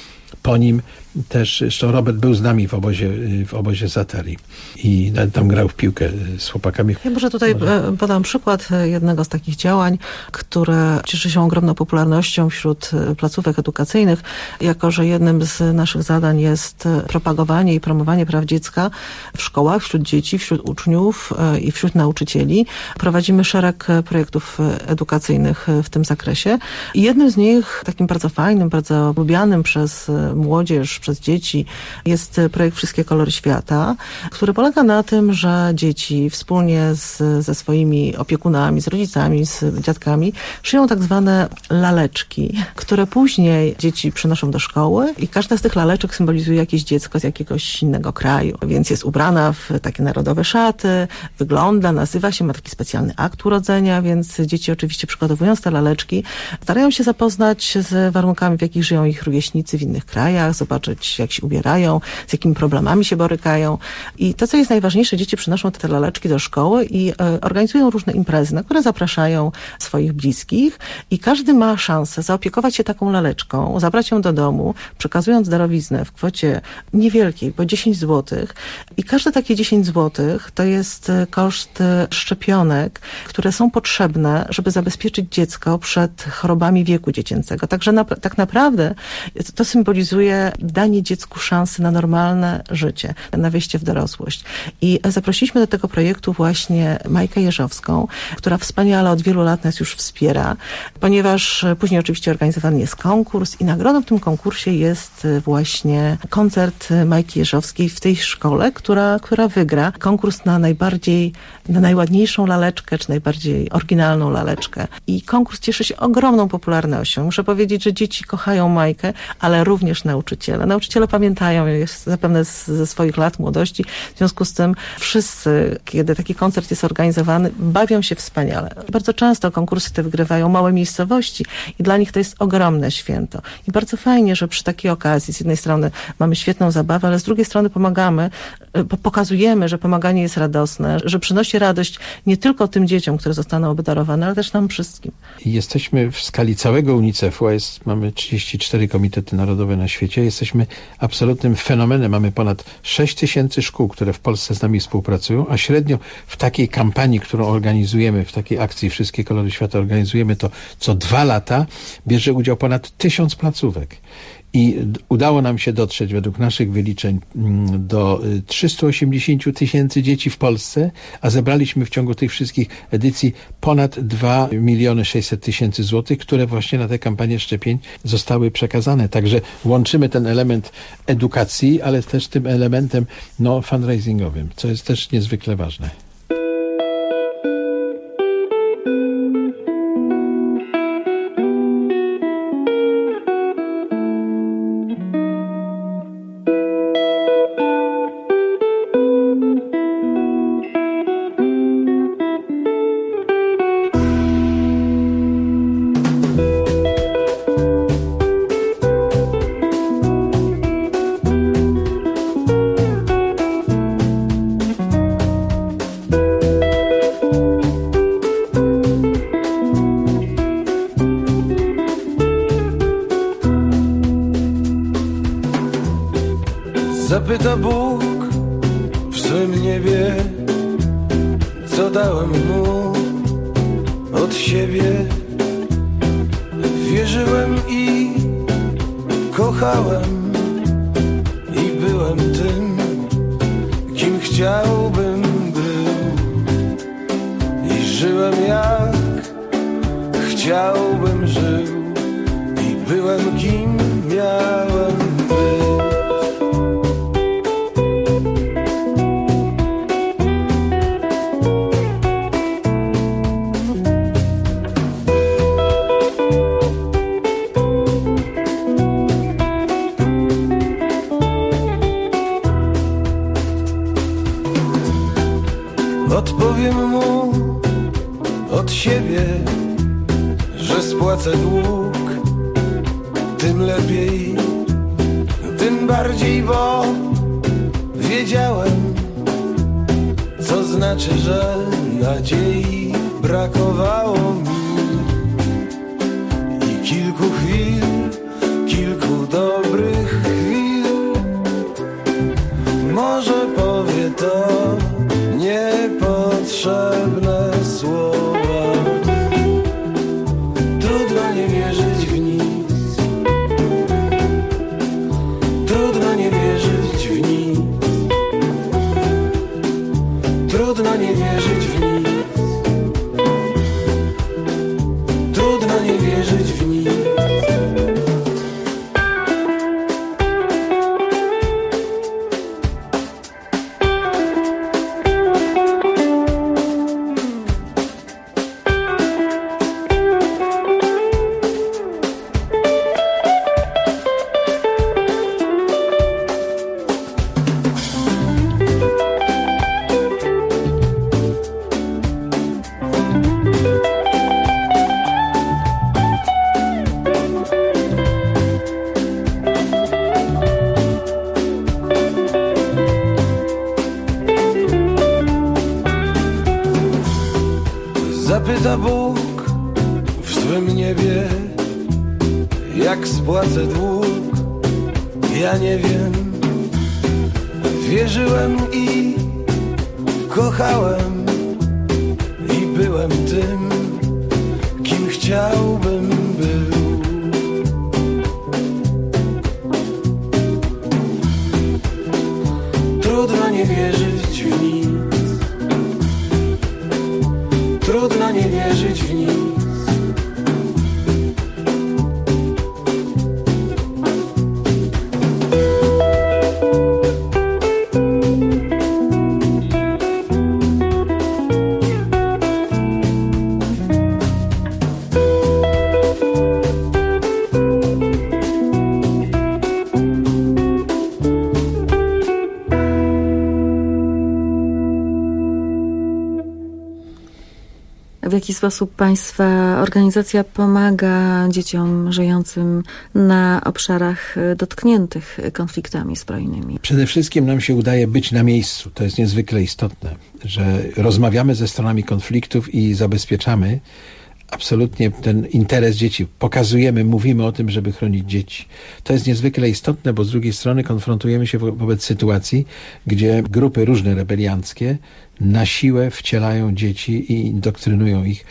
po nim też, zresztą Robert był z nami w obozie, w obozie Zatari i tam grał w piłkę z chłopakami. Ja może tutaj może... podam przykład jednego z takich działań, które cieszy się ogromną popularnością wśród placówek edukacyjnych, jako że jednym z naszych zadań jest propagowanie i promowanie praw dziecka w szkołach, wśród dzieci, wśród uczniów i wśród nauczycieli. Prowadzimy szereg projektów edukacyjnych w tym zakresie i jednym z nich, takim bardzo fajnym, bardzo lubianym przez młodzież, przez dzieci, jest projekt Wszystkie Kolory Świata, który polega na tym, że dzieci wspólnie z, ze swoimi opiekunami, z rodzicami, z dziadkami szyją tak zwane laleczki, które później dzieci przynoszą do szkoły i każda z tych laleczek symbolizuje jakieś dziecko z jakiegoś innego kraju, więc jest ubrana w takie narodowe szaty, wygląda, nazywa się, ma taki specjalny akt urodzenia, więc dzieci oczywiście przygotowując te laleczki starają się zapoznać z warunkami, w jakich żyją ich rówieśnicy w innych krajach, zobaczyć, jak się ubierają, z jakimi problemami się borykają. I to, co jest najważniejsze, dzieci przynoszą te laleczki do szkoły i e, organizują różne imprezy, na które zapraszają swoich bliskich i każdy ma szansę zaopiekować się taką laleczką, zabrać ją do domu, przekazując darowiznę w kwocie niewielkiej, bo dziesięć złotych. I każde takie dziesięć złotych to jest koszt szczepionek, które są potrzebne, żeby zabezpieczyć dziecko przed chorobami wieku dziecięcego. Także na, tak naprawdę to symbolizuje danie dziecku szansy na normalne życie, na wejście w dorosłość. I zaprosiliśmy do tego projektu właśnie Majkę Jeżowską, która wspaniale od wielu lat nas już wspiera, ponieważ później oczywiście organizowany jest konkurs i nagrodą w tym konkursie jest właśnie koncert Majki Jeżowskiej w tej szkole, która, która wygra konkurs na najbardziej, na najładniejszą laleczkę, czy najbardziej oryginalną laleczkę. I konkurs cieszy się ogromną popularnością. Muszę powiedzieć, że dzieci kochają Majkę, ale również nauczyciele. Nauczyciele pamiętają ją zapewne z, ze swoich lat młodości. W związku z tym wszyscy, kiedy taki koncert jest organizowany, bawią się wspaniale. Bardzo często konkursy te wygrywają małe miejscowości i dla nich to jest ogromne święto. I bardzo fajnie, że przy takiej okazji z jednej strony mamy świetną zabawę, ale z drugiej strony pomagamy, pokazujemy, że pomaganie jest radosne, że przynosi radość nie tylko tym dzieciom, które zostaną obdarowane, ale też nam wszystkim. Jesteśmy w skali całego UNICEF-u, a jest, mamy trzydzieści cztery komitety narodowe na świecie. Jesteśmy absolutnym fenomenem. Mamy ponad sześć tysięcy szkół, które w Polsce z nami współpracują, a średnio w takiej kampanii, którą organizujemy, w takiej akcji Wszystkie Kolory Świata organizujemy to co dwa lata, bierze udział ponad tysiąc placówek. i udało nam się dotrzeć według naszych wyliczeń do trzysta osiemdziesiąt tysięcy dzieci w Polsce, a zebraliśmy w ciągu tych wszystkich edycji ponad dwa miliony sześćset tysięcy złotych, które właśnie na tę kampanię szczepień zostały przekazane. Także łączymy ten element edukacji, ale też tym elementem no, fundraisingowym, co jest też niezwykle ważne. Zapyta Bóg w swym niebie, co dałem mu od siebie. Wierzyłem i kochałem i byłem tym, kim chciałbym był. I żyłem jak chciałbym żył i byłem kim miałem być. Odpowiem mu od siebie, że spłacę dług, tym lepiej, tym bardziej, bo wiedziałem, co znaczy, że nadziei brakowało mi. I kilku chwil, kilku dobrych chwil, może powie to niepotrzebne słowa. Trudno nie wierzyć w nic, trudno nie wierzyć w nic, trudno nie wierzyć w nic, trudno nie wierzyć w nic. Zapyta Bóg w swym niebie, jak spłacę dług, ja nie wiem. Wierzyłem i kochałem i byłem tym, kim chciałbym był. Trudno nie wierzyć w nic, trudno nie wierzyć w nic. W jaki sposób Państwa organizacja pomaga dzieciom żyjącym na obszarach dotkniętych konfliktami zbrojnymi? Przede wszystkim nam się udaje być na miejscu. To jest niezwykle istotne, że rozmawiamy ze stronami konfliktów i zabezpieczamy, absolutnie ten interes dzieci. Pokazujemy, mówimy o tym, żeby chronić dzieci. To jest niezwykle istotne, bo z drugiej strony konfrontujemy się wo- wobec sytuacji, gdzie grupy różne rebelianckie na siłę wcielają dzieci i indoktrynują ich,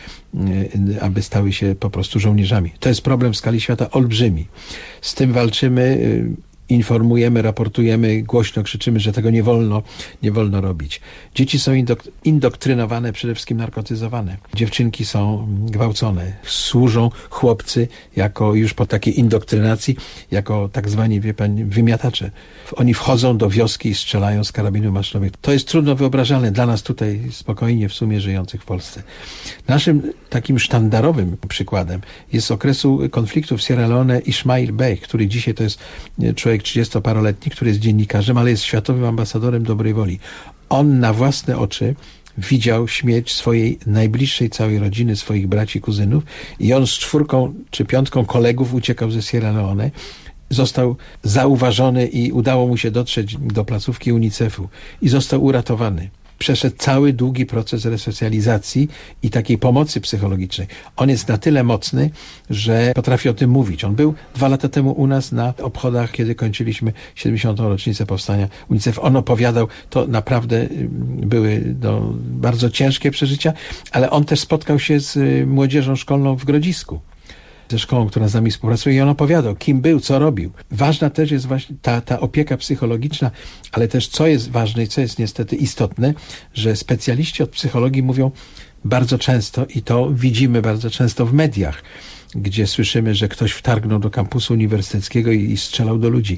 y, aby stały się po prostu żołnierzami. To jest problem w skali świata olbrzymi. Z tym walczymy, y, informujemy, raportujemy, głośno krzyczymy, że tego nie wolno, nie wolno robić. Dzieci są indok- indoktrynowane, przede wszystkim narkotyzowane. Dziewczynki są gwałcone. Służą chłopcy jako już po takiej indoktrynacji, jako tak zwani, wie pani, wymiatacze. Oni wchodzą do wioski i strzelają z karabinów maszynowych. To jest trudno wyobrażalne dla nas tutaj spokojnie w sumie żyjących w Polsce. Naszym takim sztandarowym przykładem jest z okresu konfliktu w Sierra Leone Ismail Bey, który dzisiaj to jest człowiek trzydziestoparoletni, który jest dziennikarzem, ale jest światowym ambasadorem dobrej woli. On na własne oczy widział śmierć swojej najbliższej całej rodziny, swoich braci, kuzynów i on z czwórką czy piątką kolegów uciekał ze Sierra Leone. Został zauważony i udało mu się dotrzeć do placówki UNICEF-u i został uratowany. Przeszedł cały długi proces resocjalizacji i takiej pomocy psychologicznej. On jest na tyle mocny, że potrafi o tym mówić. On był dwa lata temu u nas na obchodach, kiedy kończyliśmy siedemdziesiątą rocznicę powstania UNICEF. On opowiadał, to naprawdę były no, bardzo ciężkie przeżycia, ale on też spotkał się z młodzieżą szkolną w Grodzisku, ze szkołą, która z nami współpracuje i on opowiadał, kim był, co robił. Ważna też jest właśnie ta, ta opieka psychologiczna, ale też co jest ważne i co jest niestety istotne, że specjaliści od psychologii mówią bardzo często i to widzimy bardzo często w mediach, gdzie słyszymy, że ktoś wtargnął do kampusu uniwersyteckiego i, i strzelał do ludzi.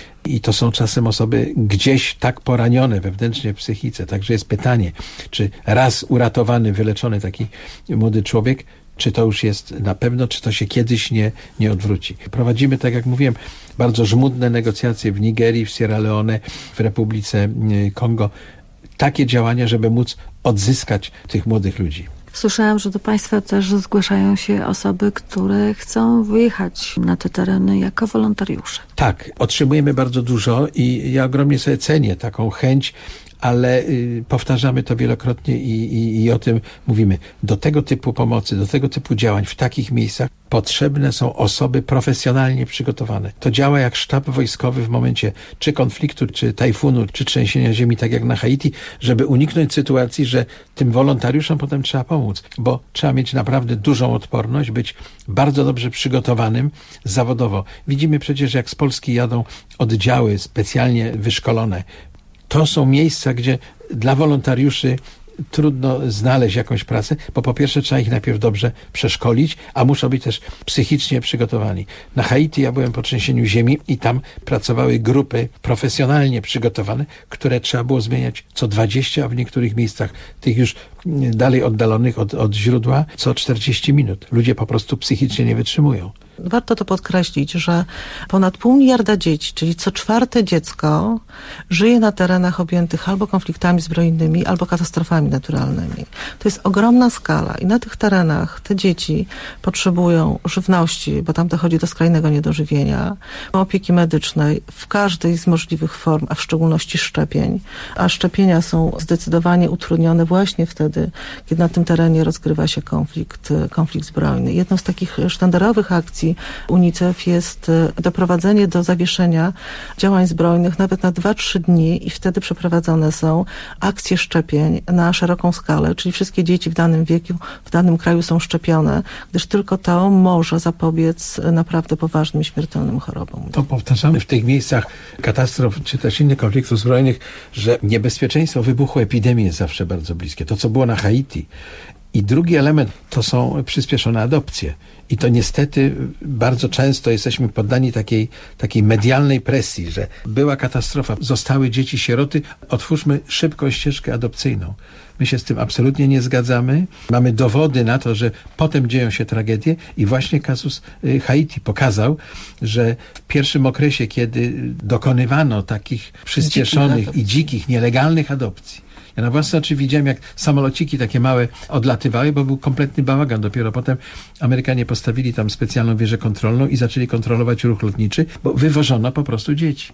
I to są czasem osoby gdzieś tak poranione wewnętrznie w psychice. Także jest pytanie, czy raz uratowany, wyleczony taki młody człowiek, czy to już jest na pewno, czy to się kiedyś nie, nie odwróci. Prowadzimy, tak jak mówiłem, bardzo żmudne negocjacje w Nigerii, w Sierra Leone, w Republice Kongo. Takie działania, żeby móc odzyskać tych młodych ludzi. Słyszałam, że do Państwa też zgłaszają się osoby, które chcą wyjechać na te tereny jako wolontariusze. Tak, otrzymujemy bardzo dużo i ja ogromnie sobie cenię taką chęć, ale y, powtarzamy to wielokrotnie i, i, i o tym mówimy. Do tego typu pomocy, do tego typu działań w takich miejscach potrzebne są osoby profesjonalnie przygotowane. To działa jak sztab wojskowy w momencie czy konfliktu, czy tajfunu, czy trzęsienia ziemi, tak jak na Haiti, żeby uniknąć sytuacji, że tym wolontariuszom potem trzeba pomóc, bo trzeba mieć naprawdę dużą odporność, być bardzo dobrze przygotowanym zawodowo. Widzimy przecież, jak z Polski jadą oddziały specjalnie wyszkolone. To są miejsca, gdzie dla wolontariuszy trudno znaleźć jakąś pracę, bo po pierwsze trzeba ich najpierw dobrze przeszkolić, a muszą być też psychicznie przygotowani. Na Haiti ja byłem po trzęsieniu ziemi i tam pracowały grupy profesjonalnie przygotowane, które trzeba było zmieniać co dwadzieścia, a w niektórych miejscach tych już dalej oddalonych od, od źródła co czterdzieści minut. Ludzie po prostu psychicznie nie wytrzymują. Warto to podkreślić, że ponad pół miliarda dzieci, czyli co czwarte dziecko, żyje na terenach objętych albo konfliktami zbrojnymi, albo katastrofami naturalnymi. To jest ogromna skala i na tych terenach te dzieci potrzebują żywności, bo tam dochodzi do skrajnego niedożywienia, opieki medycznej w każdej z możliwych form, a w szczególności szczepień. A szczepienia są zdecydowanie utrudnione właśnie wtedy, kiedy na tym terenie rozgrywa się konflikt, konflikt zbrojny. Jedną z takich sztandarowych akcji UNICEF jest doprowadzenie do zawieszenia działań zbrojnych nawet na dwa trzy dni i wtedy przeprowadzone są akcje szczepień na szeroką skalę, czyli wszystkie dzieci w danym wieku, w danym kraju są szczepione, gdyż tylko to może zapobiec naprawdę poważnym, śmiertelnym chorobom. To powtarzamy w tych miejscach katastrof, czy też innych konfliktów zbrojnych, że niebezpieczeństwo wybuchu epidemii jest zawsze bardzo bliskie. To, co było na Haiti. I drugi element to są przyspieszone adopcje. I to niestety bardzo często jesteśmy poddani takiej, takiej medialnej presji, że była katastrofa, zostały dzieci sieroty, otwórzmy szybką ścieżkę adopcyjną. My się z tym absolutnie nie zgadzamy. Mamy dowody na to, że potem dzieją się tragedie i właśnie kazus Haiti pokazał, że w pierwszym okresie, kiedy dokonywano takich przyspieszonych i dzikich, nielegalnych adopcji, ja na własne oczy widziałem, jak samolociki takie małe odlatywały, bo był kompletny bałagan. Dopiero potem Amerykanie postawili tam specjalną wieżę kontrolną i zaczęli kontrolować ruch lotniczy, bo wywożono po prostu dzieci.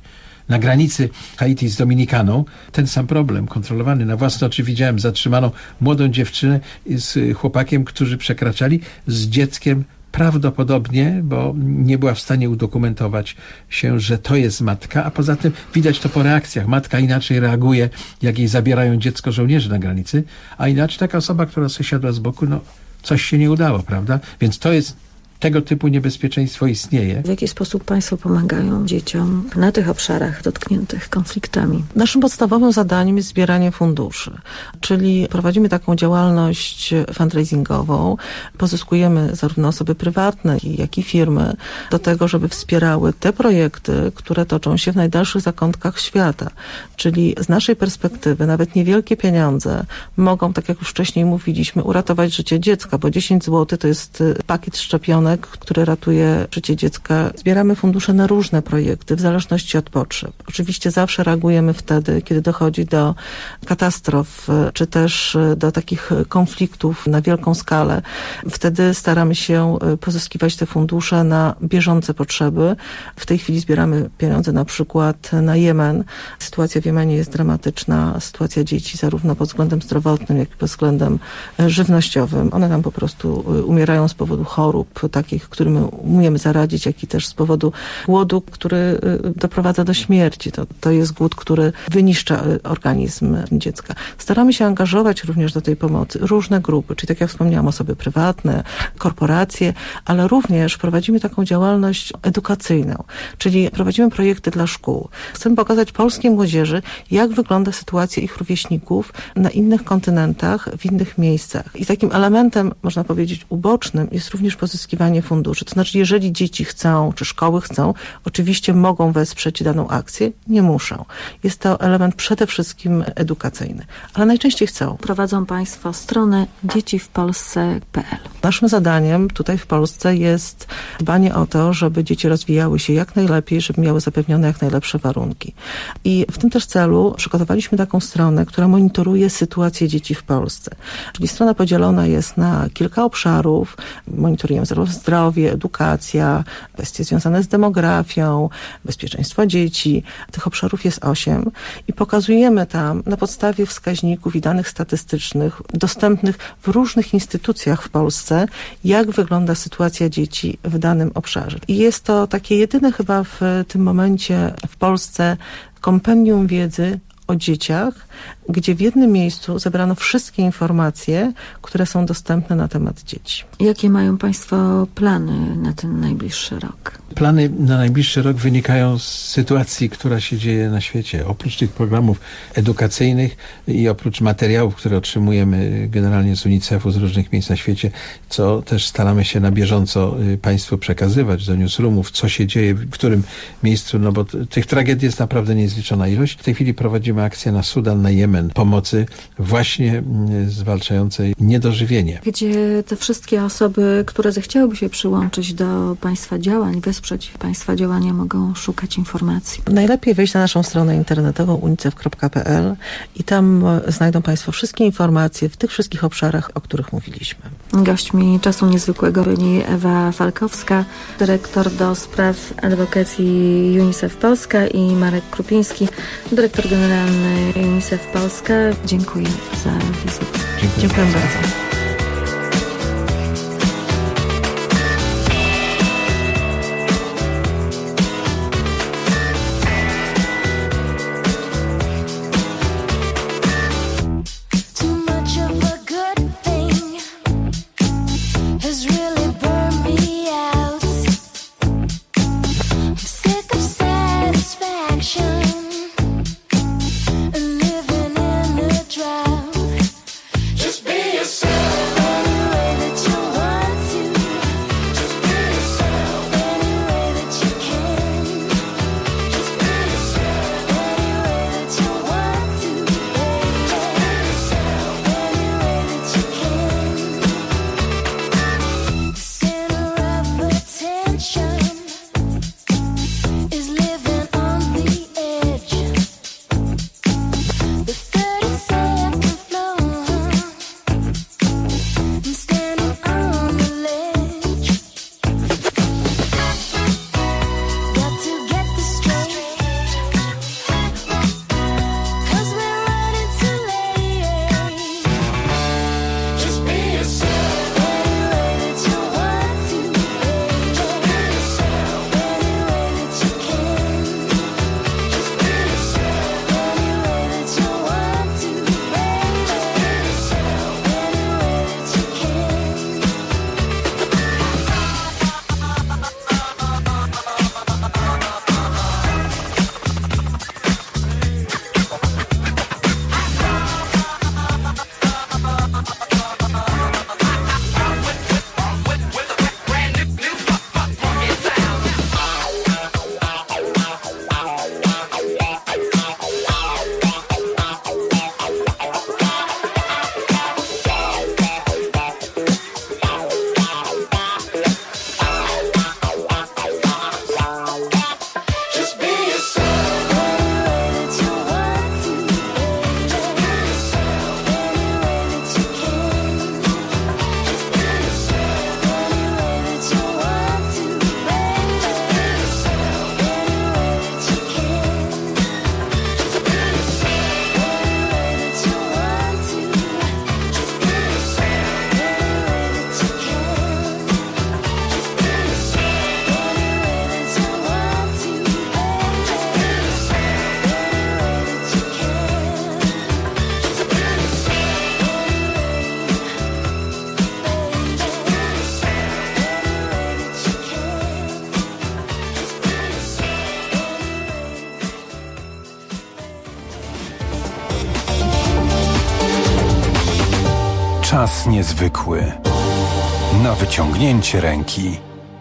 na granicy Haiti z Dominikaną. Ten sam problem, kontrolowany. Na własne oczy widziałem zatrzymaną młodą dziewczynę z chłopakiem, którzy przekraczali z dzieckiem prawdopodobnie, bo nie była w stanie udokumentować się, że to jest matka, a poza tym widać to po reakcjach. Matka inaczej reaguje, jak jej zabierają dziecko żołnierzy na granicy, a inaczej taka osoba, która sobie siadła z boku, no coś się nie udało, prawda? Więc to jest tego typu niebezpieczeństwo istnieje. W jaki sposób państwo pomagają dzieciom na tych obszarach dotkniętych konfliktami? Naszym podstawowym zadaniem jest zbieranie funduszy, czyli prowadzimy taką działalność fundraisingową, pozyskujemy zarówno osoby prywatne, jak i firmy do tego, żeby wspierały te projekty, które toczą się w najdalszych zakątkach świata. Czyli z naszej perspektywy nawet niewielkie pieniądze mogą, tak jak już wcześniej mówiliśmy, uratować życie dziecka, bo dziesięć złotych to jest pakiet szczepionek, który ratuje życie dziecka. Zbieramy fundusze na różne projekty w zależności od potrzeb. Oczywiście zawsze reagujemy wtedy, kiedy dochodzi do katastrof, czy też do takich konfliktów na wielką skalę. Wtedy staramy się pozyskiwać te fundusze na bieżące potrzeby. W tej chwili zbieramy pieniądze na przykład na Jemen. Sytuacja w Jemenie jest dramatyczna. Sytuacja dzieci zarówno pod względem zdrowotnym, jak i pod względem żywnościowym. One tam po prostu umierają z powodu chorób, takich, którym umiemy zaradzić, jak i też z powodu głodu, który doprowadza do śmierci. To, to jest głód, który wyniszcza organizm dziecka. Staramy się angażować również do tej pomocy różne grupy, czyli tak jak wspomniałam, osoby prywatne, korporacje, ale również prowadzimy taką działalność edukacyjną, czyli prowadzimy projekty dla szkół. Chcemy pokazać polskiej młodzieży, jak wygląda sytuacja ich rówieśników na innych kontynentach, w innych miejscach. I takim elementem, można powiedzieć, ubocznym jest również pozyskiwanie funduszy. To znaczy, jeżeli dzieci chcą, czy szkoły chcą, oczywiście mogą wesprzeć daną akcję, nie muszą. Jest to element przede wszystkim edukacyjny, ale najczęściej chcą. Prowadzą państwo stronę dzieci w polsce kropka p l. Naszym zadaniem tutaj w Polsce jest dbanie o to, żeby dzieci rozwijały się jak najlepiej, żeby miały zapewnione jak najlepsze warunki. I w tym też celu przygotowaliśmy taką stronę, która monitoruje sytuację dzieci w Polsce. Czyli strona podzielona jest na kilka obszarów. Monitorujemy zarówno zdrowie, edukacja, kwestie związane z demografią, bezpieczeństwo dzieci. Tych obszarów jest osiem i pokazujemy tam na podstawie wskaźników i danych statystycznych dostępnych w różnych instytucjach w Polsce, jak wygląda sytuacja dzieci w danym obszarze. I jest to takie jedyne chyba w tym momencie w Polsce kompendium wiedzy o dzieciach, gdzie w jednym miejscu zebrano wszystkie informacje, które są dostępne na temat dzieci. Jakie mają państwo plany na ten najbliższy rok? Plany na najbliższy rok wynikają z sytuacji, która się dzieje na świecie. Oprócz tych programów edukacyjnych i oprócz materiałów, które otrzymujemy generalnie z UNICEF-u, z różnych miejsc na świecie, co też staramy się na bieżąco państwu przekazywać do newsroomów, co się dzieje, w którym miejscu, no bo tych tragedii jest naprawdę niezliczona ilość. W tej chwili prowadzimy akcję na Sudan, na Jemen, pomocy właśnie zwalczającej niedożywienie. Gdzie te wszystkie osoby, które zechciałyby się przyłączyć do państwa działań, wesprzeć państwa działania, mogą szukać informacji? Najlepiej wejść na naszą stronę internetową unicef kropka p l i tam znajdą państwo wszystkie informacje w tych wszystkich obszarach, o których mówiliśmy. Gośćmi Czasu Niezwykłego byli Ewa Falkowska, dyrektor do spraw adwokacji UNICEF Polska, i Marek Krupiński, dyrektor generalny UNICEF Polska. Dziękuję za wizytę. Dziękuję, Dziękuję bardzo. Just be yourself. Czas niezwykły. Na wyciągnięcie ręki.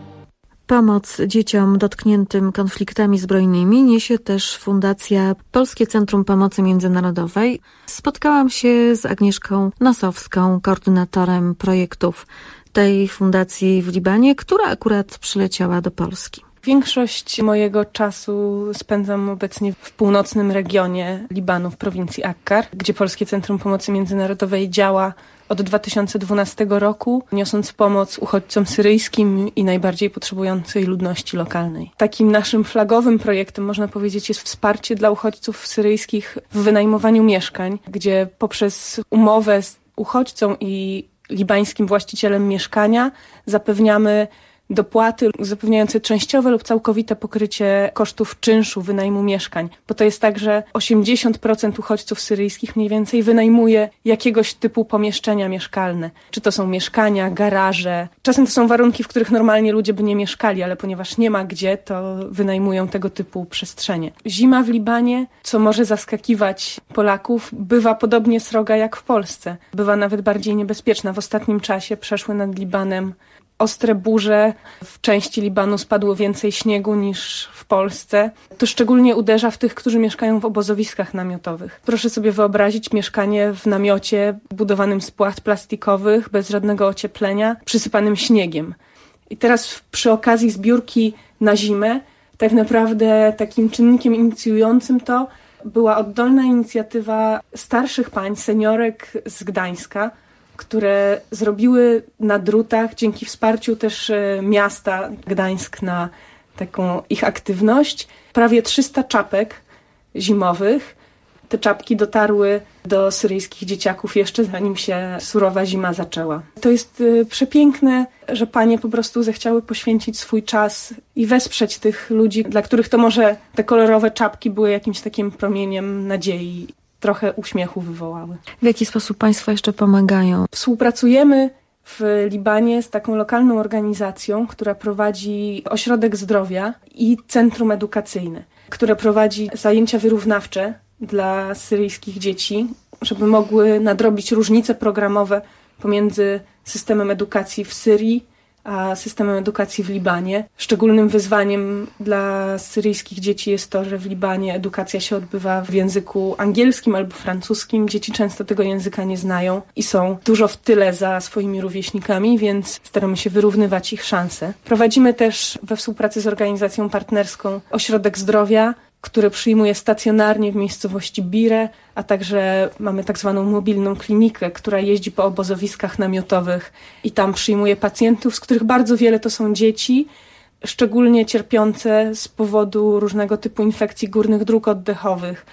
Pomoc dzieciom dotkniętym konfliktami zbrojnymi niesie też Fundacja Polskie Centrum Pomocy Międzynarodowej. Spotkałam się z Agnieszką Nosowską, koordynatorem projektów tej fundacji w Libanie, która akurat przyleciała do Polski. Większość mojego czasu spędzam obecnie w północnym regionie Libanu, w prowincji Akkar, gdzie Polskie Centrum Pomocy Międzynarodowej działa od dwa tysiące dwunastego roku, niosąc pomoc uchodźcom syryjskim i najbardziej potrzebującej ludności lokalnej. Takim naszym flagowym projektem, można powiedzieć, jest wsparcie dla uchodźców syryjskich w wynajmowaniu mieszkań, gdzie poprzez umowę z uchodźcą i libańskim właścicielem mieszkania zapewniamy dopłaty zapewniające częściowe lub całkowite pokrycie kosztów czynszu wynajmu mieszkań. Bo to jest tak, że osiemdziesiąt procent uchodźców syryjskich mniej więcej wynajmuje jakiegoś typu pomieszczenia mieszkalne. Czy to są mieszkania, garaże. Czasem to są warunki, w których normalnie ludzie by nie mieszkali, ale ponieważ nie ma gdzie, to wynajmują tego typu przestrzenie. Zima w Libanie, co może zaskakiwać Polaków, bywa podobnie sroga jak w Polsce. Bywa nawet bardziej niebezpieczna. W ostatnim czasie przeszły nad Libanem ostre burze, w części Libanu spadło więcej śniegu niż w Polsce. To szczególnie uderza w tych, którzy mieszkają w obozowiskach namiotowych. Proszę sobie wyobrazić mieszkanie w namiocie budowanym z płacht plastikowych, bez żadnego ocieplenia, przysypanym śniegiem. I teraz przy okazji zbiórki na zimę, tak naprawdę takim czynnikiem inicjującym to była oddolna inicjatywa starszych pań, seniorek z Gdańska, które zrobiły na drutach, dzięki wsparciu też miasta Gdańsk na taką ich aktywność, prawie trzysta czapek zimowych. Te czapki dotarły do syryjskich dzieciaków jeszcze zanim się surowa zima zaczęła. To jest przepiękne, że panie po prostu zechciały poświęcić swój czas i wesprzeć tych ludzi, dla których to może te kolorowe czapki były jakimś takim promieniem nadziei. Trochę uśmiechu wywołały. W jaki sposób państwo jeszcze pomagają? Współpracujemy w Libanie z taką lokalną organizacją, która prowadzi ośrodek zdrowia i centrum edukacyjne, które prowadzi zajęcia wyrównawcze dla syryjskich dzieci, żeby mogły nadrobić różnice programowe pomiędzy systemem edukacji w Syrii a systemem edukacji w Libanie. Szczególnym wyzwaniem dla syryjskich dzieci jest to, że w Libanie edukacja się odbywa w języku angielskim albo francuskim. Dzieci często tego języka nie znają i są dużo w tyle za swoimi rówieśnikami, więc staramy się wyrównywać ich szanse. Prowadzimy też we współpracy z organizacją partnerską ośrodek zdrowia, który przyjmuje stacjonarnie w miejscowości Bire, a także mamy tak zwaną mobilną klinikę, która jeździ po obozowiskach namiotowych i tam przyjmuje pacjentów, z których bardzo wiele to są dzieci, szczególnie cierpiące z powodu różnego typu infekcji górnych dróg oddechowych,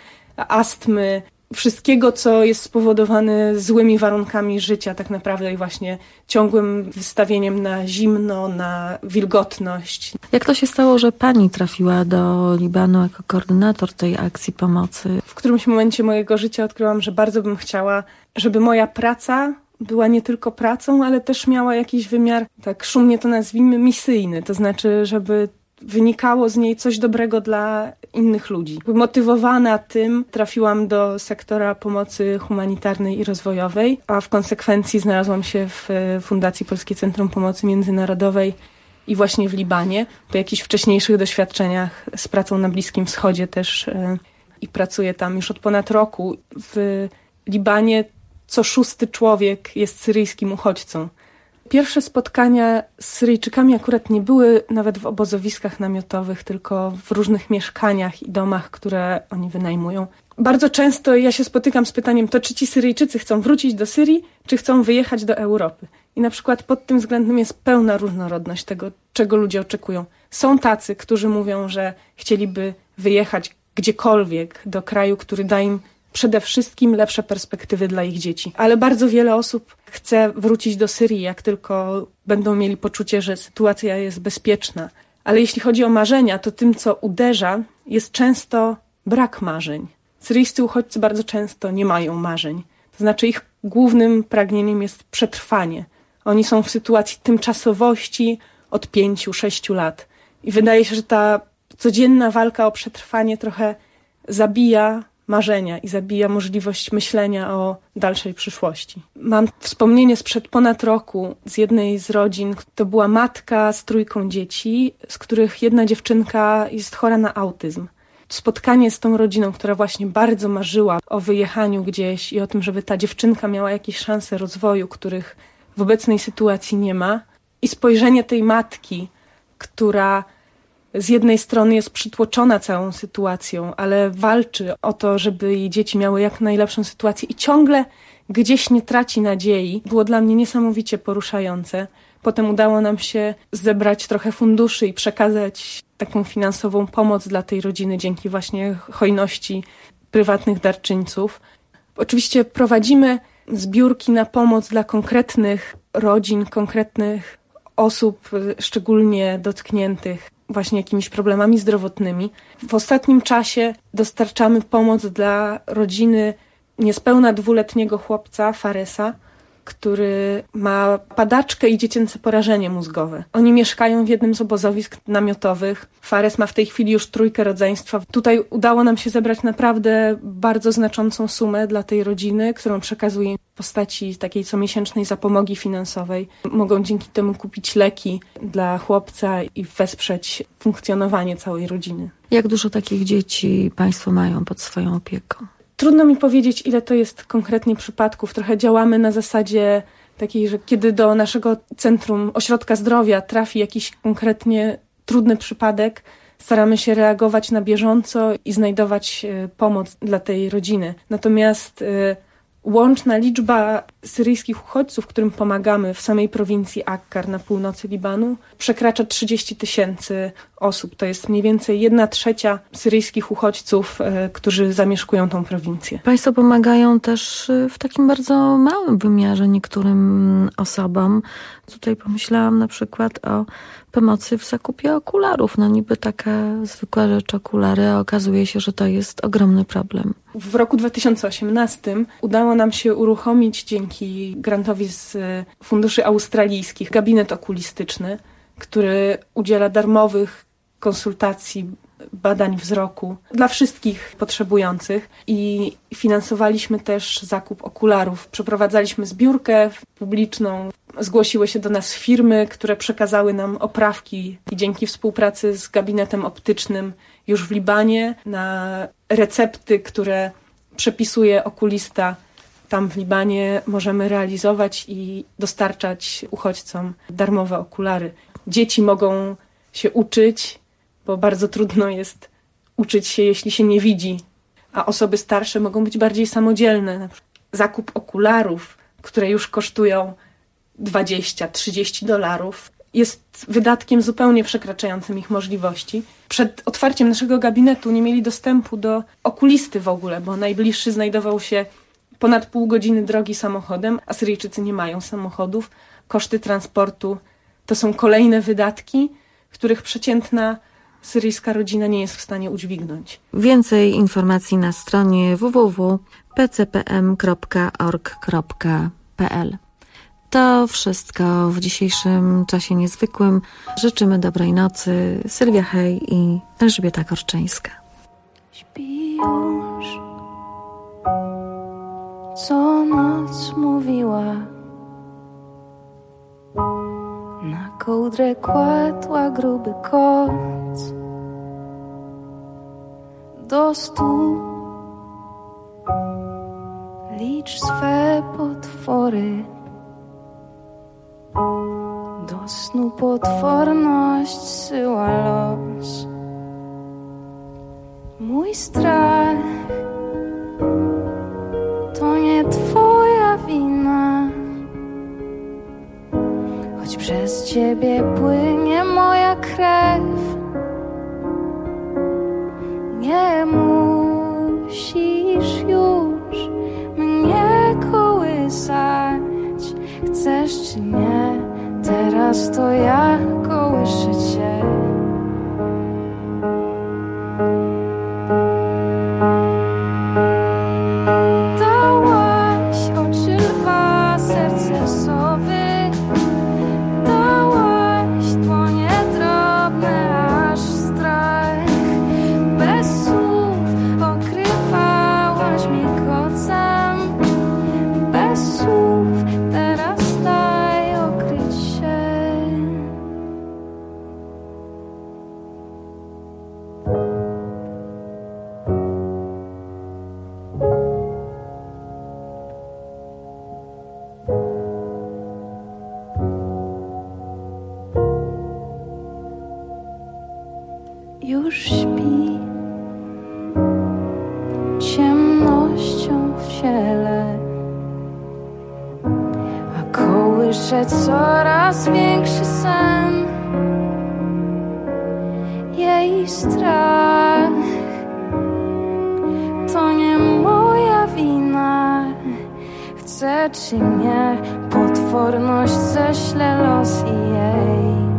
astmy, wszystkiego, co jest spowodowane złymi warunkami życia tak naprawdę i właśnie ciągłym wystawieniem na zimno, na wilgotność. Jak to się stało, że pani trafiła do Libanu jako koordynator tej akcji pomocy? W którymś momencie mojego życia odkryłam, że bardzo bym chciała, żeby moja praca była nie tylko pracą, ale też miała jakiś wymiar, tak szumnie to nazwijmy, misyjny. To znaczy, żeby wynikało z niej coś dobrego dla innych ludzi. Motywowana tym trafiłam do sektora pomocy humanitarnej i rozwojowej, a w konsekwencji znalazłam się w Fundacji Polskie Centrum Pomocy Międzynarodowej i właśnie w Libanie. Po jakichś wcześniejszych doświadczeniach z pracą na Bliskim Wschodzie też yy, i pracuję tam już od ponad roku. W Libanie co szósty człowiek jest syryjskim uchodźcą. Pierwsze spotkania z Syryjczykami akurat nie były nawet w obozowiskach namiotowych, tylko w różnych mieszkaniach i domach, które oni wynajmują. Bardzo często ja się spotykam z pytaniem, to czy ci Syryjczycy chcą wrócić do Syrii, czy chcą wyjechać do Europy. I na przykład pod tym względem jest pełna różnorodność tego, czego ludzie oczekują. Są tacy, którzy mówią, że chcieliby wyjechać gdziekolwiek do kraju, który da im przede wszystkim lepsze perspektywy dla ich dzieci. Ale bardzo wiele osób chce wrócić do Syrii, jak tylko będą mieli poczucie, że sytuacja jest bezpieczna. Ale jeśli chodzi o marzenia, to tym, co uderza, jest często brak marzeń. Syryjscy uchodźcy bardzo często nie mają marzeń. To znaczy ich głównym pragnieniem jest przetrwanie. Oni są w sytuacji tymczasowości od pięciu, sześciu lat. I wydaje się, że ta codzienna walka o przetrwanie trochę zabija marzenia i zabija możliwość myślenia o dalszej przyszłości. Mam wspomnienie sprzed ponad roku z jednej z rodzin. To była matka z trójką dzieci, z których jedna dziewczynka jest chora na autyzm. Spotkanie z tą rodziną, która właśnie bardzo marzyła o wyjechaniu gdzieś i o tym, żeby ta dziewczynka miała jakieś szanse rozwoju, których w obecnej sytuacji nie ma. I spojrzenie tej matki, która z jednej strony jest przytłoczona całą sytuacją, ale walczy o to, żeby jej dzieci miały jak najlepszą sytuację i ciągle gdzieś nie traci nadziei, było dla mnie niesamowicie poruszające. Potem udało nam się zebrać trochę funduszy i przekazać taką finansową pomoc dla tej rodziny dzięki właśnie hojności prywatnych darczyńców. Oczywiście prowadzimy zbiórki na pomoc dla konkretnych rodzin, konkretnych osób szczególnie dotkniętych właśnie jakimiś problemami zdrowotnymi. W ostatnim czasie dostarczamy pomoc dla rodziny niespełna dwuletniego chłopca, Faresa, który ma padaczkę i dziecięce porażenie mózgowe. Oni mieszkają w jednym z obozowisk namiotowych. Fares ma w tej chwili już trójkę rodzeństwa. Tutaj udało nam się zebrać naprawdę bardzo znaczącą sumę dla tej rodziny, którą przekazuje w postaci takiej comiesięcznej zapomogi finansowej. Mogą dzięki temu kupić leki dla chłopca i wesprzeć funkcjonowanie całej rodziny. Jak dużo takich dzieci państwo mają pod swoją opieką? Trudno mi powiedzieć, ile to jest konkretnie przypadków. Trochę działamy na zasadzie takiej, że kiedy do naszego centrum ośrodka zdrowia trafi jakiś konkretnie trudny przypadek, staramy się reagować na bieżąco i znajdować pomoc dla tej rodziny. Natomiast y, łączna liczba syryjskich uchodźców, którym pomagamy w samej prowincji Akkar na północy Libanu, przekracza trzydzieści tysięcy osób. To jest mniej więcej jedna trzecia syryjskich uchodźców, y, którzy zamieszkują tą prowincję. Państwo pomagają też w takim bardzo małym wymiarze niektórym osobom. Tutaj pomyślałam na przykład o pomocy w zakupie okularów. No niby taka zwykła rzecz, okulary, a okazuje się, że to jest ogromny problem. W roku dwa tysiące osiemnastym udało nam się uruchomić dzięki grantowi z funduszy australijskich gabinet okulistyczny, który udziela darmowych konsultacji, badań wzroku dla wszystkich potrzebujących i finansowaliśmy też zakup okularów. Przeprowadzaliśmy zbiórkę publiczną. Zgłosiły się do nas firmy, które przekazały nam oprawki i dzięki współpracy z gabinetem optycznym już w Libanie na recepty, które przepisuje okulista tam w Libanie, możemy realizować i dostarczać uchodźcom darmowe okulary. Dzieci mogą się uczyć, bo bardzo trudno jest uczyć się, jeśli się nie widzi, a osoby starsze mogą być bardziej samodzielne. Na przykład zakup okularów, które już kosztują dwadzieścia trzydzieści dolarów, jest wydatkiem zupełnie przekraczającym ich możliwości. Przed otwarciem naszego gabinetu nie mieli dostępu do okulisty w ogóle, bo najbliższy znajdował się ponad pół godziny drogi samochodem, a Syryjczycy nie mają samochodów. Koszty transportu to są kolejne wydatki, których przeciętna syryjska rodzina nie jest w stanie udźwignąć. Więcej informacji na stronie w w w kropka p c p m kropka org kropka p l. To wszystko w dzisiejszym czasie niezwykłym. Życzymy dobrej nocy. Sylwia Hej i Elżbieta Korczyńska. Śpi już, co noc mówiła, na kołdrę kładła gruby koc. Do stu licz swe potwory, do snu potworność syła los. Mój strach to nie twoja wina, choć przez ciebie płynie moja krew. Nie musisz już mnie kołysać, chcesz czy nie, teraz to ja kołyszę cię. Dałaś oczy lwa, serce sowy, dałaś dłonie drobne, aż strach bez słów okrywał śpi ciemnością w ciele, a kołysze coraz większy sen. Jej strach to nie moja wina. Chce czy nie, potworność ześle los i jej.